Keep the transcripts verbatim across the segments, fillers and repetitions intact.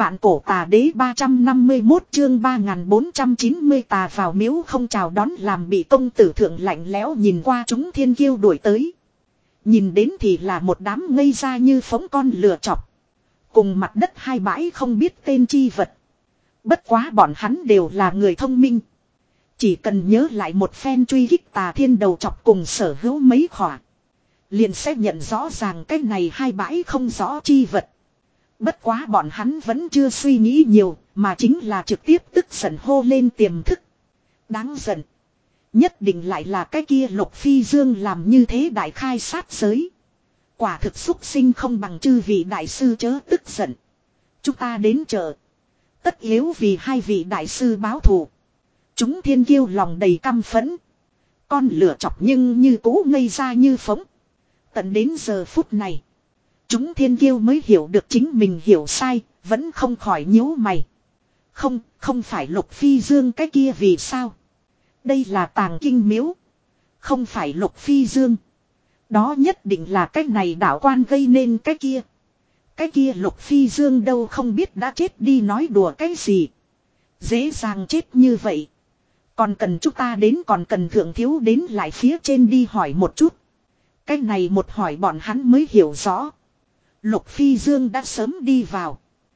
Vạn cổ tà đế ba trăm năm mươi mốt chương ba nghìn bốn trăm chín mươi tà vào miếu không chào đón làm bị công tử thượng lạnh lẽo nhìn qua chúng thiên kiêu đuổi tới. Nhìn đến thì là một đám ngây ra như phóng con lừa chọc. Cùng mặt đất hai bãi không biết tên chi vật. Bất quá bọn hắn đều là người thông minh. Chỉ cần nhớ lại một phen truy kích tà thiên đầu chọc cùng sở hữu mấy khỏa. Liền sẽ nhận rõ ràng cái này hai bãi không rõ chi vật. Bất quá bọn hắn vẫn chưa suy nghĩ nhiều, mà chính là trực tiếp tức giận hô lên tiềm thức. Đáng giận. Nhất định lại là cái kia Lục Phi Dương làm như thế đại khai sát giới. Quả thực xúc sinh không bằng chư vị đại sư chớ tức giận. Chúng ta đến chợ. Tất yếu vì hai vị đại sư báo thù. Chúng thiên kiêu lòng đầy căm phẫn. Con lửa chọc nhưng như cũ ngây ra như phóng. Tận đến giờ phút này. Chúng thiên kiêu mới hiểu được chính mình hiểu sai, vẫn không khỏi nhíu mày. Không, không phải Lục Phi Dương cái kia vì sao? Đây là Tàng Kinh Miếu. Không phải Lục Phi Dương. Đó nhất định là cái này đạo quan gây nên cái kia. Cái kia Lục Phi Dương đâu không biết đã chết đi nói đùa cái gì. Dễ dàng chết như vậy. Còn cần chúng ta đến còn cần thượng thiếu đến lại phía trên đi hỏi một chút. Cái này một hỏi bọn hắn mới hiểu rõ. Lục Phi Dương đã sớm đi vào.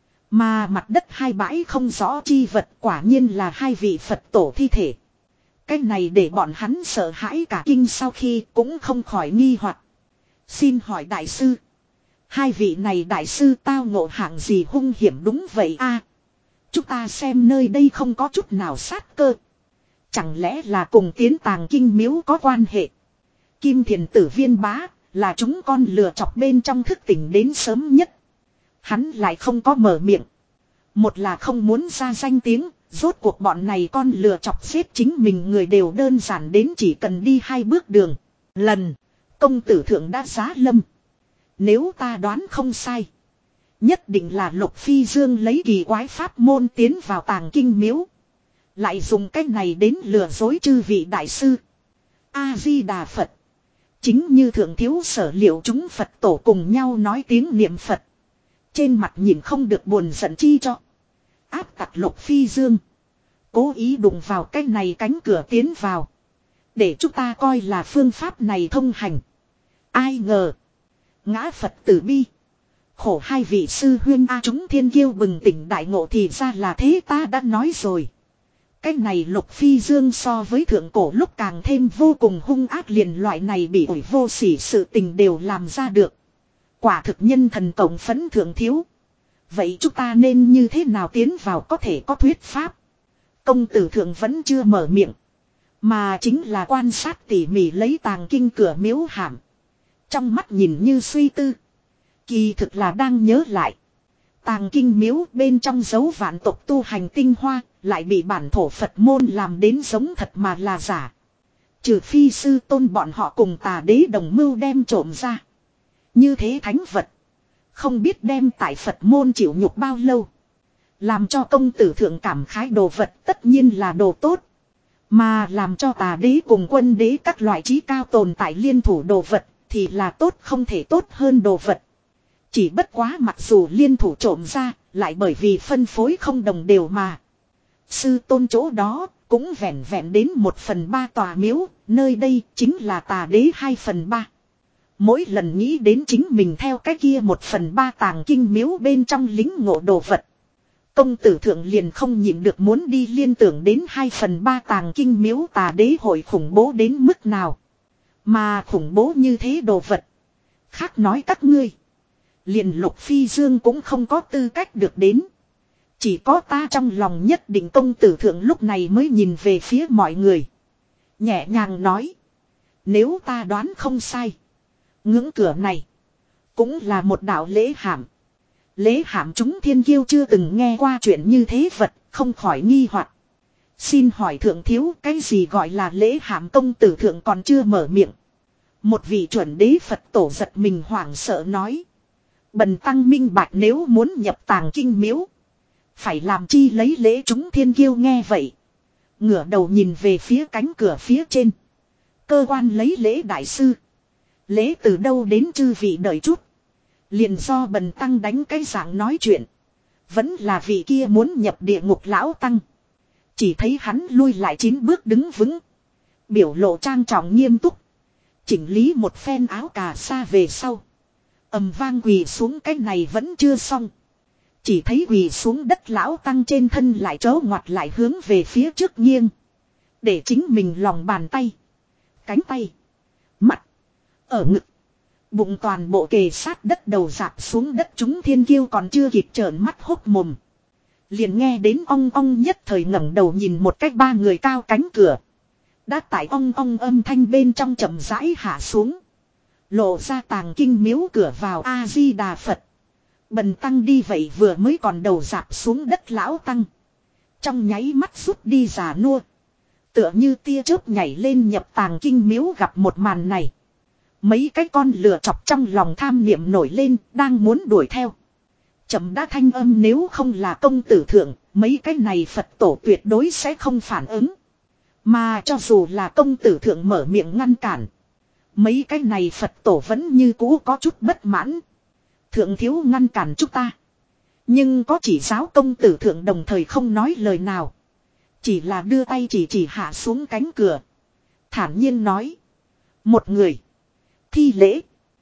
Mà mặt đất hai bãi không rõ chi vật quả nhiên là hai vị Phật tổ thi thể. Cái này để bọn hắn sợ hãi cả kinh sau khi cũng không khỏi nghi hoặc. Xin hỏi đại sư. Hai vị này đại sư tao ngộ hạng gì hung hiểm đúng vậy a? Chúng ta xem nơi đây không có chút nào sát cơ. Chẳng lẽ là cùng tiến Tàng Kinh Miếu có quan hệ? Kim Thiền Tử Viên Bá là chúng con lừa chọc bên trong thức tỉnh đến sớm nhất. Hắn lại không có mở miệng. Một là không muốn ra danh tiếng, rốt cuộc bọn này con lừa chọc xếp chính mình người đều đơn giản đến chỉ cần đi hai bước đường. Lần, công tử thượng đã giá lâm. Nếu ta đoán không sai. Nhất định là Lục Phi Dương lấy kỳ quái pháp môn tiến vào Tàng Kinh Miếu. Lại dùng cách này đến lừa dối chư vị đại sư. A-di-đà Phật. Chính như thượng thiếu sở liệu chúng Phật tổ cùng nhau nói tiếng niệm Phật. Trên mặt nhìn không được buồn giận chi cho. Áp tặc Lục Phi Dương. Cố ý đụng vào cái này cánh cửa tiến vào. Để chúng ta coi là phương pháp này thông hành. Ai ngờ. Ngã Phật tử bi. Khổ hai vị sư huyên A chúng thiên kiêu bừng tỉnh đại ngộ thì ra là thế ta đã nói rồi. Cái này Lục Phi Dương so với thượng cổ lúc càng thêm vô cùng hung ác liền loại này bị ủi vô sỉ sự tình đều làm ra được. Quả thực nhân thần cộng phấn thượng thiếu. Vậy chúng ta nên như thế nào tiến vào có thể có thuyết pháp? Công tử thượng vẫn chưa mở miệng. Mà chính là quan sát tỉ mỉ lấy Tàng Kinh cửa miếu hàm. Trong mắt nhìn như suy tư. Kỳ thực là đang nhớ lại. Tàng Kinh Miếu bên trong dấu vạn tộc tu hành tinh hoa. Lại bị bản thổ Phật môn làm đến giống thật mà là giả. Trừ phi sư tôn bọn họ cùng tà đế đồng mưu đem trộm ra. Như thế thánh vật. Không biết đem tại Phật môn chịu nhục bao lâu. Làm cho công tử thượng cảm khái đồ vật tất nhiên là đồ tốt. Mà làm cho tà đế cùng quân đế các loại trí cao tồn tại liên thủ đồ vật thì là tốt không thể tốt hơn đồ vật. Chỉ bất quá mặc dù liên thủ trộm ra lại bởi vì phân phối không đồng đều mà. Sư tôn chỗ đó cũng vẹn vẹn đến một phần ba tòa miếu, nơi đây chính là tà đế hai phần ba. Mỗi lần nghĩ đến chính mình theo cái kia một phần ba Tàng Kinh Miếu bên trong lính ngộ đồ vật. Công tử thượng liền không nhịn được muốn đi liên tưởng đến hai phần ba Tàng Kinh Miếu tà đế hội khủng bố đến mức nào. Mà khủng bố như thế đồ vật. Khác nói các ngươi. Liền Lục Phi Dương cũng không có tư cách được đến. Chỉ có ta trong lòng nhất định công tử thượng lúc này mới nhìn về phía mọi người. Nhẹ nhàng nói. Nếu ta đoán không sai. Ngưỡng cửa này. Cũng là một đạo lễ hàm. Lễ hàm chúng thiên kiêu chưa từng nghe qua chuyện như thế vật. Không khỏi nghi hoặc. Xin hỏi thượng thiếu cái gì gọi là lễ hàm công tử thượng còn chưa mở miệng. Một vị chuẩn đế Phật tổ giật mình hoảng sợ nói. Bần tăng minh bạch nếu muốn nhập Tàng Kinh Miếu. Phải làm chi lấy lễ chúng thiên kiêu nghe vậy. Ngửa đầu nhìn về phía cánh cửa phía trên. Cơ quan lấy lễ đại sư. Lễ từ đâu đến chư vị đợi chút. Liền do bần tăng đánh cái dạng nói chuyện. Vẫn là vị kia muốn nhập địa ngục lão tăng. Chỉ thấy hắn lui lại chín bước đứng vững. Biểu lộ trang trọng nghiêm túc. Chỉnh lý một phen áo cà sa về sau. Ầm vang quỳ xuống, cái này vẫn chưa xong. Chỉ thấy quỳ xuống đất lão tăng trên thân lại trố ngoặt lại hướng về phía trước nghiêng. Để chính mình lòng bàn tay, cánh tay, mặt, ở ngực, bụng toàn bộ kề sát đất đầu rạp xuống đất. Chúng thiên kiêu còn chưa kịp trợn mắt hốc mồm. Liền nghe đến ong ong, nhất thời ngẩng đầu nhìn một cách ba người cao cánh cửa. Đã tại ong ong âm thanh bên trong chậm rãi hạ xuống. Lộ ra tàng kinh miếu cửa vào A-di-đà Phật. Bần tăng đi vậy vừa mới còn đầu rạp xuống đất lão tăng. Trong nháy mắt rút đi già nua. Tựa như tia chớp nhảy lên nhập tàng kinh miếu gặp một màn này. Mấy cái con lừa chọc trong lòng tham niệm nổi lên, đang muốn đuổi theo. Chậm đã thanh âm, nếu không là công tử thượng, mấy cái này Phật tổ tuyệt đối sẽ không phản ứng. Mà cho dù là công tử thượng mở miệng ngăn cản, mấy cái này Phật tổ vẫn như cũ có chút bất mãn. Thượng thiếu ngăn cản chúng ta. Nhưng có chỉ giáo công tử thượng đồng thời không nói lời nào. Chỉ là đưa tay chỉ chỉ hạ xuống cánh cửa. Thản nhiên nói. Một người. Thi lễ.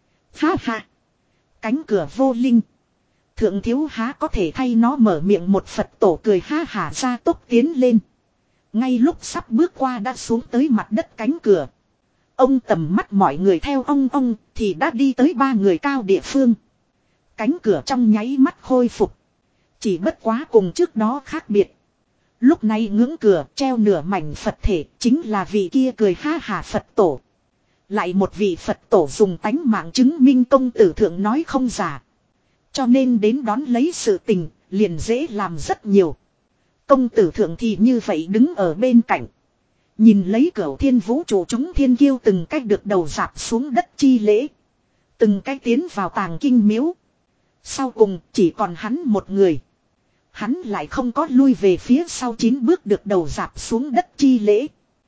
Ha ha. Cánh cửa vô linh. Thượng thiếu há có thể thay nó mở miệng. Một Phật tổ cười ha hả ra tốc tiến lên. Ngay lúc sắp bước qua đã xuống tới mặt đất cánh cửa. Ông tầm mắt mọi người theo ông ông thì đã đi tới ba người cao địa phương. Cánh cửa trong nháy mắt khôi phục. Chỉ bất quá cùng trước đó khác biệt. Lúc này ngưỡng cửa treo nửa mảnh Phật thể, chính là vị kia cười ha hả Phật tổ. Lại một vị Phật tổ dùng tánh mạng chứng minh công tử thượng nói không giả. Cho nên đến đón lấy sự tình, liền dễ làm rất nhiều. Công tử thượng thì như vậy đứng ở bên cạnh. Nhìn lấy cửu thiên vũ trụ chúng thiên kiêu từng cách được đầu rạp xuống đất chi lễ. Từng cách tiến vào tàng kinh miếu. Sau cùng chỉ còn hắn một người. Hắn lại không có lui về phía sau chín bước được đầu rạp xuống đất chi lễ.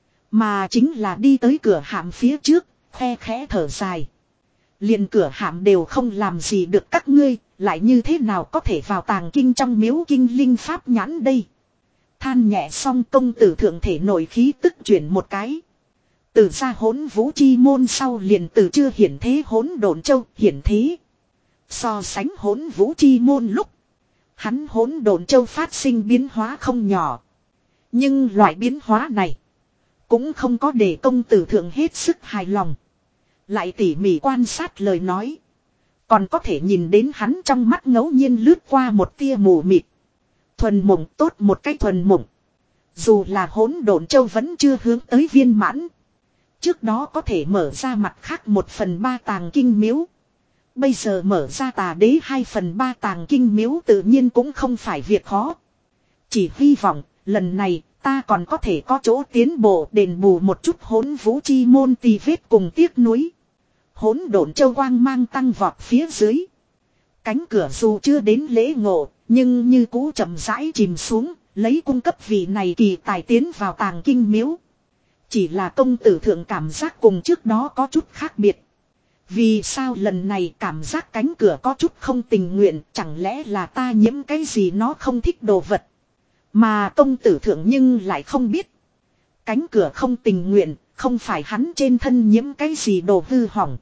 Mà chính là đi tới cửa hạm phía trước, khe khẽ thở dài. Liền cửa hạm đều không làm gì được các ngươi, lại như thế nào có thể vào tàng kinh trong miếu kinh linh pháp nhãn đây. Than nhẹ xong công tử thượng thể nội khí tức chuyển một cái. Từ ra hỗn vũ chi môn sau liền từ chưa hiển thế hỗn độn châu hiển thế. So sánh hỗn vũ chi môn lúc. Hắn hỗn độn châu phát sinh biến hóa không nhỏ. Nhưng loại biến hóa này. Cũng không có để công tử thượng hết sức hài lòng. Lại tỉ mỉ quan sát lời nói. Còn có thể nhìn đến hắn trong mắt ngẫu nhiên lướt qua một tia mù mịt. Thuần mộng, tốt một cái thuần mộng. Dù là hỗn độn châu vẫn chưa hướng tới viên mãn. Trước đó có thể mở ra mặt khác một phần ba tàng kinh miếu. Bây giờ mở ra tà đế hai phần ba tàng kinh miếu tự nhiên cũng không phải việc khó. Chỉ hy vọng lần này ta còn có thể có chỗ tiến bộ đền bù một chút hỗn vũ chi môn tì vết cùng tiếc nuối. Hỗn độn châu quang mang tăng vọt phía dưới. Cánh cửa dù chưa đến lễ ngộ, nhưng như cũ chậm rãi chìm xuống, lấy cung cấp vị này kỳ tài tiến vào tàng kinh miếu. Chỉ là công tử thượng cảm giác cùng trước đó có chút khác biệt. Vì sao lần này cảm giác cánh cửa có chút không tình nguyện, chẳng lẽ là ta nhiễm cái gì nó không thích đồ vật. Mà công tử thượng nhưng lại không biết. Cánh cửa không tình nguyện, không phải hắn trên thân nhiễm cái gì đồ hư hỏng.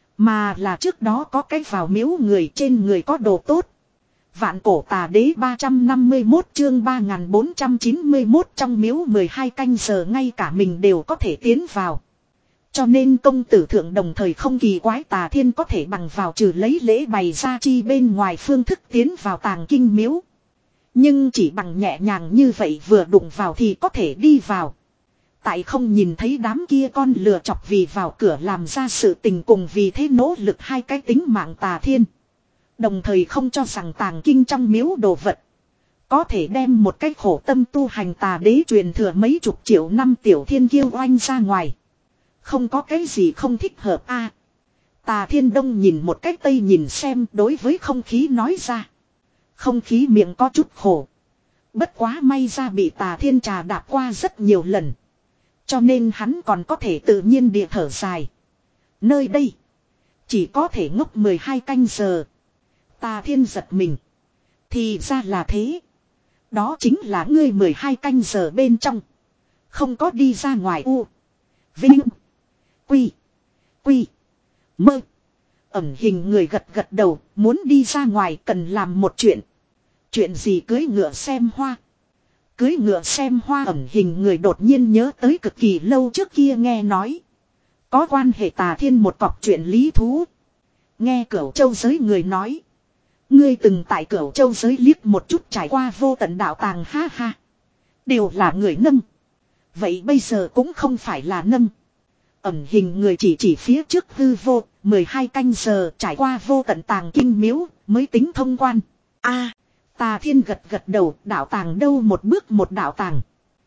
Mà là trước đó có cái vào miếu người trên người có đồ tốt. Vạn cổ tà đế ba trăm năm mươi mốt chương ba nghìn bốn trăm chín mươi mốt trong miếu mười hai canh giờ ngay cả mình đều có thể tiến vào. Cho nên công tử thượng đồng thời không kỳ quái tà thiên có thể bằng vào trừ lấy lễ bày ra chi bên ngoài phương thức tiến vào tàng kinh miếu. Nhưng chỉ bằng nhẹ nhàng như vậy vừa đụng vào thì có thể đi vào. Tại không nhìn thấy đám kia con lừa chọc vì vào cửa làm ra sự tình cùng vì thế nỗ lực hai cái tính mạng tà thiên. Đồng thời không cho rằng tàng kinh trong miếu đồ vật. Có thể đem một cái khổ tâm tu hành tà đế truyền thừa mấy chục triệu năm tiểu thiên kiêu oanh ra ngoài. Không có cái gì không thích hợp a. À, tà thiên đông nhìn một cách tây nhìn xem đối với không khí nói ra. Không khí miệng có chút khổ. Bất quá may ra bị tà thiên trà đạp qua rất nhiều lần. Cho nên hắn còn có thể tự nhiên địa thở dài. Nơi đây. Chỉ có thể ngốc mười hai canh giờ. Tà thiên giật mình. Thì ra là thế. Đó chính là ngươi mười hai canh giờ bên trong. Không có đi ra ngoài u. Vinh. Quy. Quy. Mơ. Ẩn hình người gật gật đầu, muốn đi ra ngoài cần làm một chuyện. Chuyện gì? Cưới ngựa xem hoa. Cưới ngựa xem hoa. Ẩn hình người đột nhiên nhớ tới cực kỳ lâu trước kia nghe nói. Có quan hệ Tà Thiên một cọc chuyện lý thú. Nghe Cửu Châu giới người nói. Ngươi từng tại Cửu Châu giới liếc một chút trải qua vô tận đạo tàng ha ha. Đều là người nâng. Vậy bây giờ cũng không phải là nâng. Ẩn hình người chỉ chỉ phía trước hư vô, mười hai canh giờ trải qua vô tận tàng kinh miếu, mới tính thông quan. A, Tà Thiên gật gật đầu, đạo tàng đâu một bước một đạo tàng.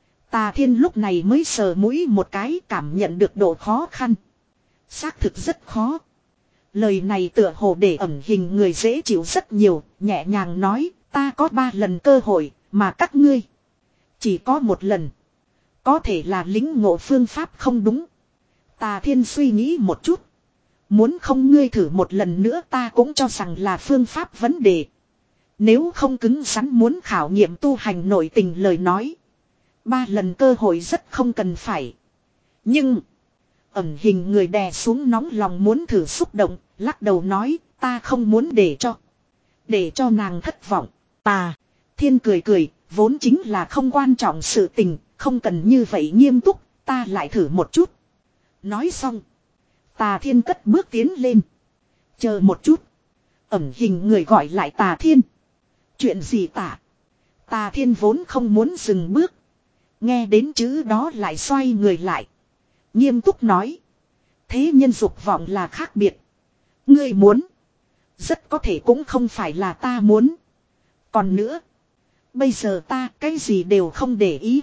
Tà Thiên lúc này mới sờ mũi một cái, cảm nhận được độ khó khăn. Xác thực rất khó. Lời này tựa hồ để ẩn hình người dễ chịu rất nhiều, nhẹ nhàng nói, ta có ba lần cơ hội, mà các ngươi chỉ có một lần. Có thể là lính ngộ phương pháp không đúng. Tà Thiên suy nghĩ một chút. Muốn không ngươi thử một lần nữa ta cũng cho rằng là phương pháp vấn đề. Nếu không cứng rắn muốn khảo nghiệm tu hành nội tình lời nói. Ba lần cơ hội rất không cần phải. Nhưng ẩn hình người đè xuống nóng lòng muốn thử xúc động, lắc đầu nói ta không muốn để cho. Để cho nàng thất vọng. Tà Thiên cười cười, vốn chính là không quan trọng sự tình, không cần như vậy nghiêm túc, ta lại thử một chút. Nói xong. Tà Thiên cất bước tiến lên. Chờ một chút. Ẩn hình người gọi lại Tà Thiên. Chuyện gì tả? Tà Thiên vốn không muốn dừng bước. Nghe đến chữ đó lại xoay người lại. Nghiêm túc nói. Thế nhân dục vọng là khác biệt. Ngươi muốn. Rất có thể cũng không phải là ta muốn. Còn nữa. Bây giờ ta cái gì đều không để ý.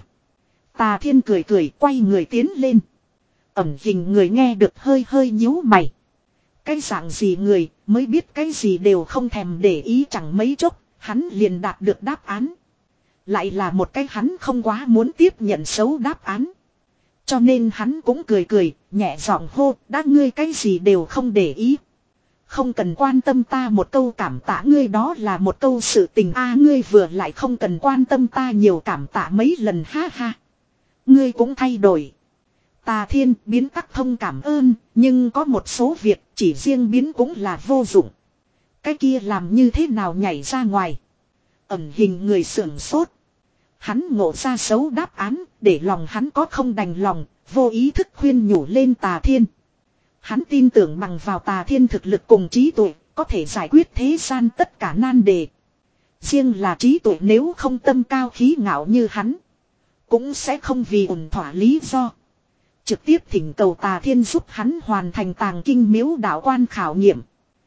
Tà Thiên cười cười quay người tiến lên. Ẩn hình người nghe được hơi hơi nhíu mày. Cái dạng gì người mới biết cái gì đều không thèm để ý chẳng mấy chốc. Hắn liền đạt được đáp án. Lại là một cái hắn không quá muốn tiếp nhận xấu đáp án. Cho nên hắn cũng cười cười, nhẹ giọng hô, đã ngươi cái gì đều không để ý. Không cần quan tâm ta một câu cảm tạ ngươi đó là một câu sự tình a ngươi vừa lại không cần quan tâm ta nhiều cảm tạ mấy lần ha ha. Ngươi cũng thay đổi. Tà Thiên biến tắc thông cảm ơn, nhưng có một số việc chỉ riêng biến cũng là vô dụng. Cái kia làm như thế nào nhảy ra ngoài. Ẩn hình người sưởng sốt. Hắn ngộ ra xấu đáp án, để lòng hắn có không đành lòng, vô ý thức khuyên nhủ lên Tà Thiên. Hắn tin tưởng bằng vào Tà Thiên thực lực cùng trí tuệ, có thể giải quyết thế gian tất cả nan đề. Riêng là trí tuệ nếu không tâm cao khí ngạo như hắn, cũng sẽ không vì ổn thỏa lý do. Trực tiếp thỉnh cầu Tà Thiên giúp hắn hoàn thành tàng kinh miếu đạo quan khảo nghiệm.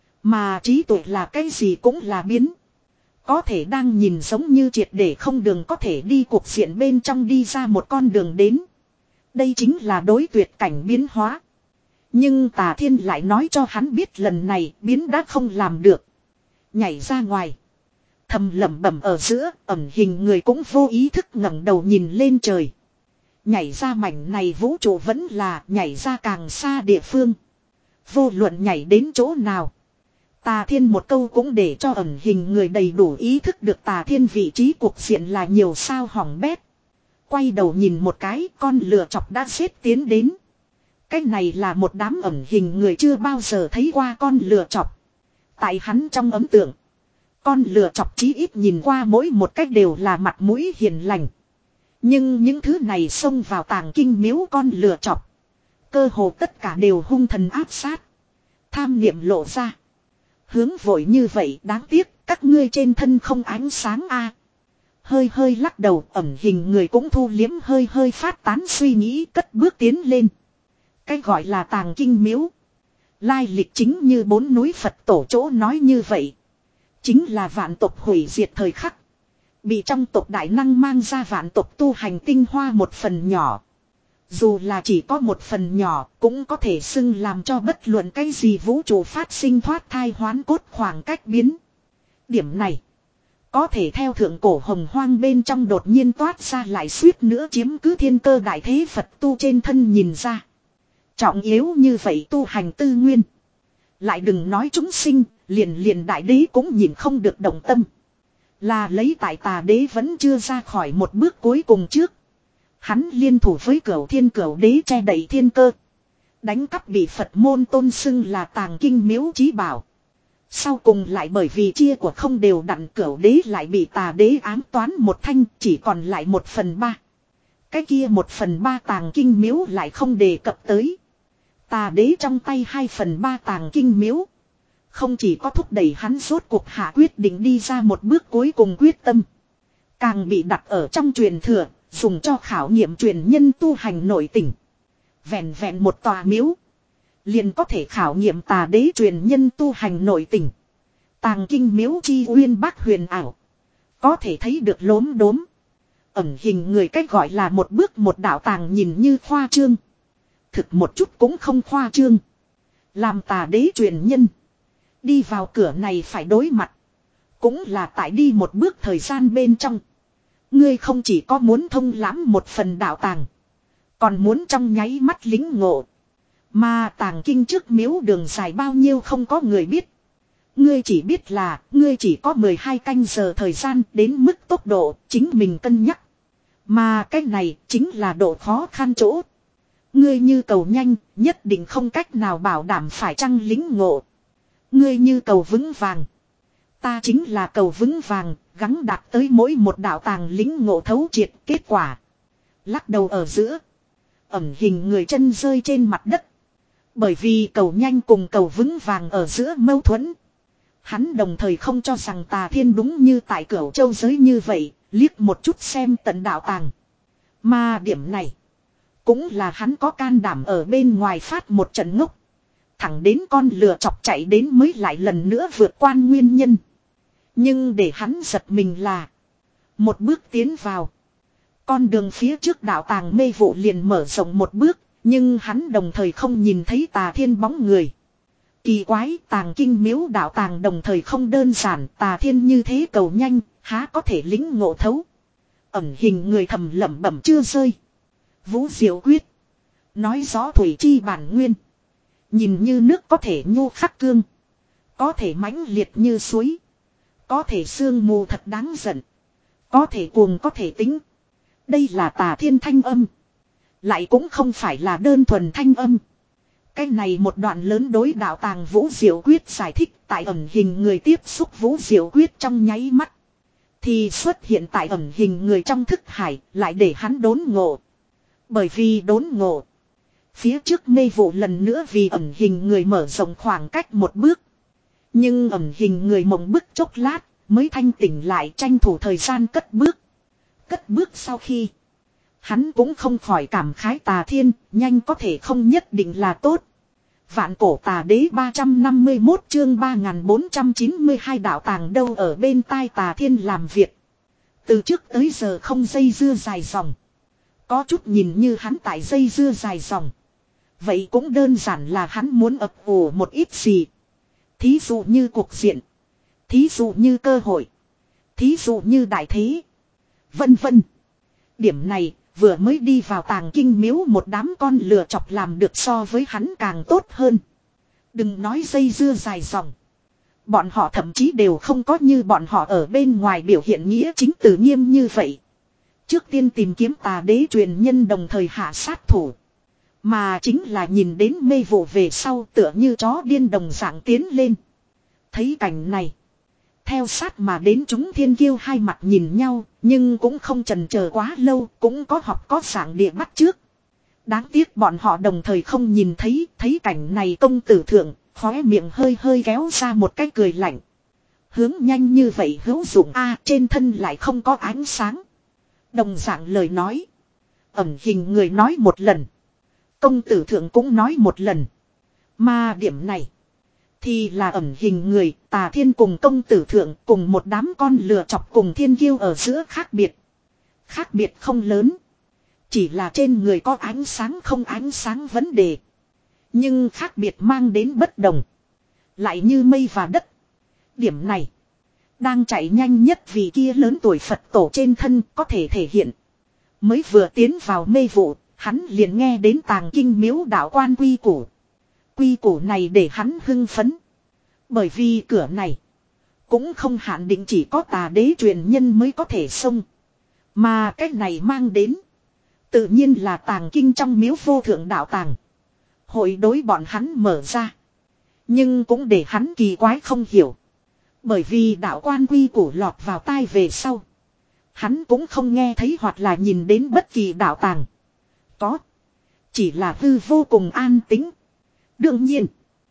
Mà trí tuệ là cái gì cũng là biến. Có thể đang nhìn giống như triệt để không đường có thể đi cuộc diện bên trong đi ra một con đường đến. Đây chính là đối tuyệt cảnh biến hóa. Nhưng Tà Thiên lại nói cho hắn biết lần này biến đã không làm được. Nhảy ra ngoài. Thầm lẩm bẩm ở giữa, ẩn hình người cũng vô ý thức ngẩng đầu nhìn lên trời. Nhảy ra mảnh này vũ trụ vẫn là nhảy ra càng xa địa phương. Vô luận nhảy đến chỗ nào. Tà Thiên một câu cũng để cho ẩn hình người đầy đủ ý thức được Tà Thiên vị trí cuộc diện là nhiều sao hỏng bét. Quay đầu nhìn một cái, con lừa chọc đã xếp tiến đến. Cái này là một đám ẩn hình người chưa bao giờ thấy qua con lừa chọc. Tại hắn trong ấn tượng, con lừa chọc chí ít nhìn qua mỗi một cách đều là mặt mũi hiền lành. Nhưng những thứ này xông vào tàng kinh miếu con lừa chọc, cơ hồ tất cả đều hung thần áp sát. Tham niệm lộ ra. Hướng vội như vậy đáng tiếc các ngươi trên thân không ánh sáng a. Hơi hơi lắc đầu ẩn hình người cũng thu liếm hơi hơi phát tán suy nghĩ cất bước tiến lên. Cái gọi là tàng kinh miếu. Lai lịch chính như bốn núi Phật tổ chỗ nói như vậy. Chính là vạn tộc hủy diệt thời khắc. Bị trong tộc đại năng mang ra vạn tộc tu hành tinh hoa một phần nhỏ. Dù là chỉ có một phần nhỏ cũng có thể xưng làm cho bất luận cái gì vũ trụ phát sinh thoát thai hoán cốt khoảng cách biến. Điểm này có thể theo thượng cổ hồng hoang bên trong đột nhiên toát ra lại suýt nữa chiếm cứ thiên cơ đại thế Phật tu trên thân nhìn ra. Trọng yếu như vậy tu hành tư nguyên. Lại đừng nói chúng sinh, liền liền đại đế cũng nhìn không được động tâm. Là lấy tại tà đế vẫn chưa ra khỏi một bước cuối cùng trước. Hắn liên thủ với cửu thiên cửu đế che đậy thiên cơ. Đánh cắp bị Phật môn tôn xưng là tàng kinh miếu chí bảo. Sau cùng lại bởi vì chia của không đều đặn, cửu đế lại bị tà đế ám toán một thanh, chỉ còn lại một phần ba. Cái kia một phần ba tàng kinh miếu lại không đề cập tới. Tà đế trong tay hai phần ba tàng kinh miếu. Không chỉ có thúc đẩy hắn rốt cuộc hạ quyết định đi ra một bước cuối cùng quyết tâm. Càng bị đặt ở trong truyền thừa, dùng cho khảo nghiệm truyền nhân tu hành nội tình. Vẹn vẹn một tòa miếu. Liền có thể khảo nghiệm tà đế truyền nhân tu hành nội tình. Tàng kinh miếu chi uyên bác huyền ảo. Có thể thấy được lốm đốm. Ẩn hình người cách gọi là một bước một đạo tàng nhìn như khoa trương. Thực một chút cũng không khoa trương. Làm tà đế truyền nhân. Đi vào cửa này phải đối mặt. Cũng là tại đi một bước thời gian bên trong. Ngươi không chỉ có muốn thông lãm một phần đạo tàng. Còn muốn trong nháy mắt lính ngộ. Mà tàng kinh trước miếu đường dài bao nhiêu không có người biết. Ngươi chỉ biết là ngươi chỉ có mười hai canh giờ thời gian đến mức tốc độ chính mình cân nhắc. Mà cái này chính là độ khó khăn chỗ. Ngươi như cầu nhanh nhất định không cách nào bảo đảm phải chăng lính ngộ. Ngươi như cầu vững vàng. Ta chính là cầu vững vàng, gắng đạt tới mỗi một đạo tàng lính ngộ thấu triệt kết quả. Lắc đầu ở giữa. Ẩn hình người chân rơi trên mặt đất. Bởi vì cầu nhanh cùng cầu vững vàng ở giữa mâu thuẫn. Hắn đồng thời không cho rằng Tà Thiên đúng như tại Cửu Châu giới như vậy, liếc một chút xem tận đạo tàng. Mà điểm này, cũng là hắn có can đảm ở bên ngoài phát một trận ngốc. Thẳng đến con lừa chọc chạy đến mới lại lần nữa vượt qua nguyên nhân. Nhưng để hắn giật mình là, một bước tiến vào. Con đường phía trước đạo tàng mê vụ liền mở rộng một bước, nhưng hắn đồng thời không nhìn thấy Tà Thiên bóng người. Kỳ quái, tàng kinh miếu đạo tàng đồng thời không đơn giản, Tà Thiên như thế cầu nhanh, há có thể lính ngộ thấu. Ẩn hình người thầm lẩm bẩm chưa rơi. Vũ diệu quyết. Nói rõ thủy chi bản nguyên. Nhìn như nước có thể nhu khắc cương. Có thể mãnh liệt như suối. Có thể sương mù thật đáng giận. Có thể cuồng có thể tính. Đây là Tà Thiên thanh âm. Lại cũng không phải là đơn thuần thanh âm. Cái này một đoạn lớn đối đạo tàng Vũ Diệu Quyết giải thích tại ẩn hình người tiếp xúc Vũ Diệu Quyết trong nháy mắt. Thì xuất hiện tại ẩn hình người trong thức hải lại để hắn đốn ngộ. Bởi vì đốn ngộ. Phía trước mê vụ lần nữa vì ẩn hình người mở rộng khoảng cách một bước. Nhưng ẩn hình người mộng bức chốc lát mới thanh tỉnh lại tranh thủ thời gian cất bước. Cất bước sau khi. Hắn cũng không khỏi cảm khái Tà Thiên, nhanh có thể không nhất định là tốt. Vạn cổ Tà Đế ba trăm năm mươi mốt chương ba nghìn bốn trăm chín mươi hai đạo tàng đâu ở bên tai Tà Thiên làm việc. Từ trước tới giờ không dây dưa dài dòng. Có chút nhìn như hắn tại dây dưa dài dòng. Vậy cũng đơn giản là hắn muốn ấp ủ một ít gì. Thí dụ như cuộc diện. Thí dụ như cơ hội. Thí dụ như đại thế. Vân vân. Điểm này vừa mới đi vào tàng kinh miếu một đám con lừa chọc làm được so với hắn càng tốt hơn. Đừng nói dây dưa dài dòng. Bọn họ thậm chí đều không có như bọn họ ở bên ngoài biểu hiện nghĩa chính từ nghiêm như vậy. Trước tiên tìm kiếm Tà Đế truyền nhân đồng thời hạ sát thủ. Mà chính là nhìn đến mê vụ về sau tựa như chó điên đồng dạng tiến lên. Thấy cảnh này. Theo sát mà đến chúng thiên kiêu hai mặt nhìn nhau, nhưng cũng không chần chờ quá lâu, cũng có học có dạng địa bắt trước. Đáng tiếc bọn họ đồng thời không nhìn thấy, thấy cảnh này công tử thượng, khóe miệng hơi hơi kéo ra một cái cười lạnh. Hướng nhanh như vậy hữu dụng a trên thân lại không có ánh sáng. Đồng dạng lời nói. Ẩn hình người nói một lần. Công tử thượng cũng nói một lần. Mà điểm này. Thì là ẩn hình người, Tà Thiên cùng công tử thượng cùng một đám con lừa chọc cùng thiên kiêu ở giữa khác biệt. Khác biệt không lớn. Chỉ là trên người có ánh sáng không ánh sáng vấn đề. Nhưng khác biệt mang đến bất đồng. Lại như mây và đất. Điểm này. Đang chạy nhanh nhất vì kia lớn tuổi Phật tổ trên thân có thể thể hiện. Mới vừa tiến vào mê vụ, hắn liền nghe đến tàng kinh miếu đạo quan quy củ. Quy củ này để hắn hưng phấn. Bởi vì cửa này cũng không hạn định chỉ có tà đế truyền nhân mới có thể xông. Mà cái này mang đến. Tự nhiên là tàng kinh trong miếu vô thượng đạo tàng. Hội đối bọn hắn mở ra. Nhưng cũng để hắn kỳ quái không hiểu. Bởi vì đạo quan quy củ lọt vào tai về sau. Hắn cũng không nghe thấy hoặc là nhìn đến bất kỳ đạo tàng. Có. Chỉ là hư vô cùng an tĩnh. Đương nhiên.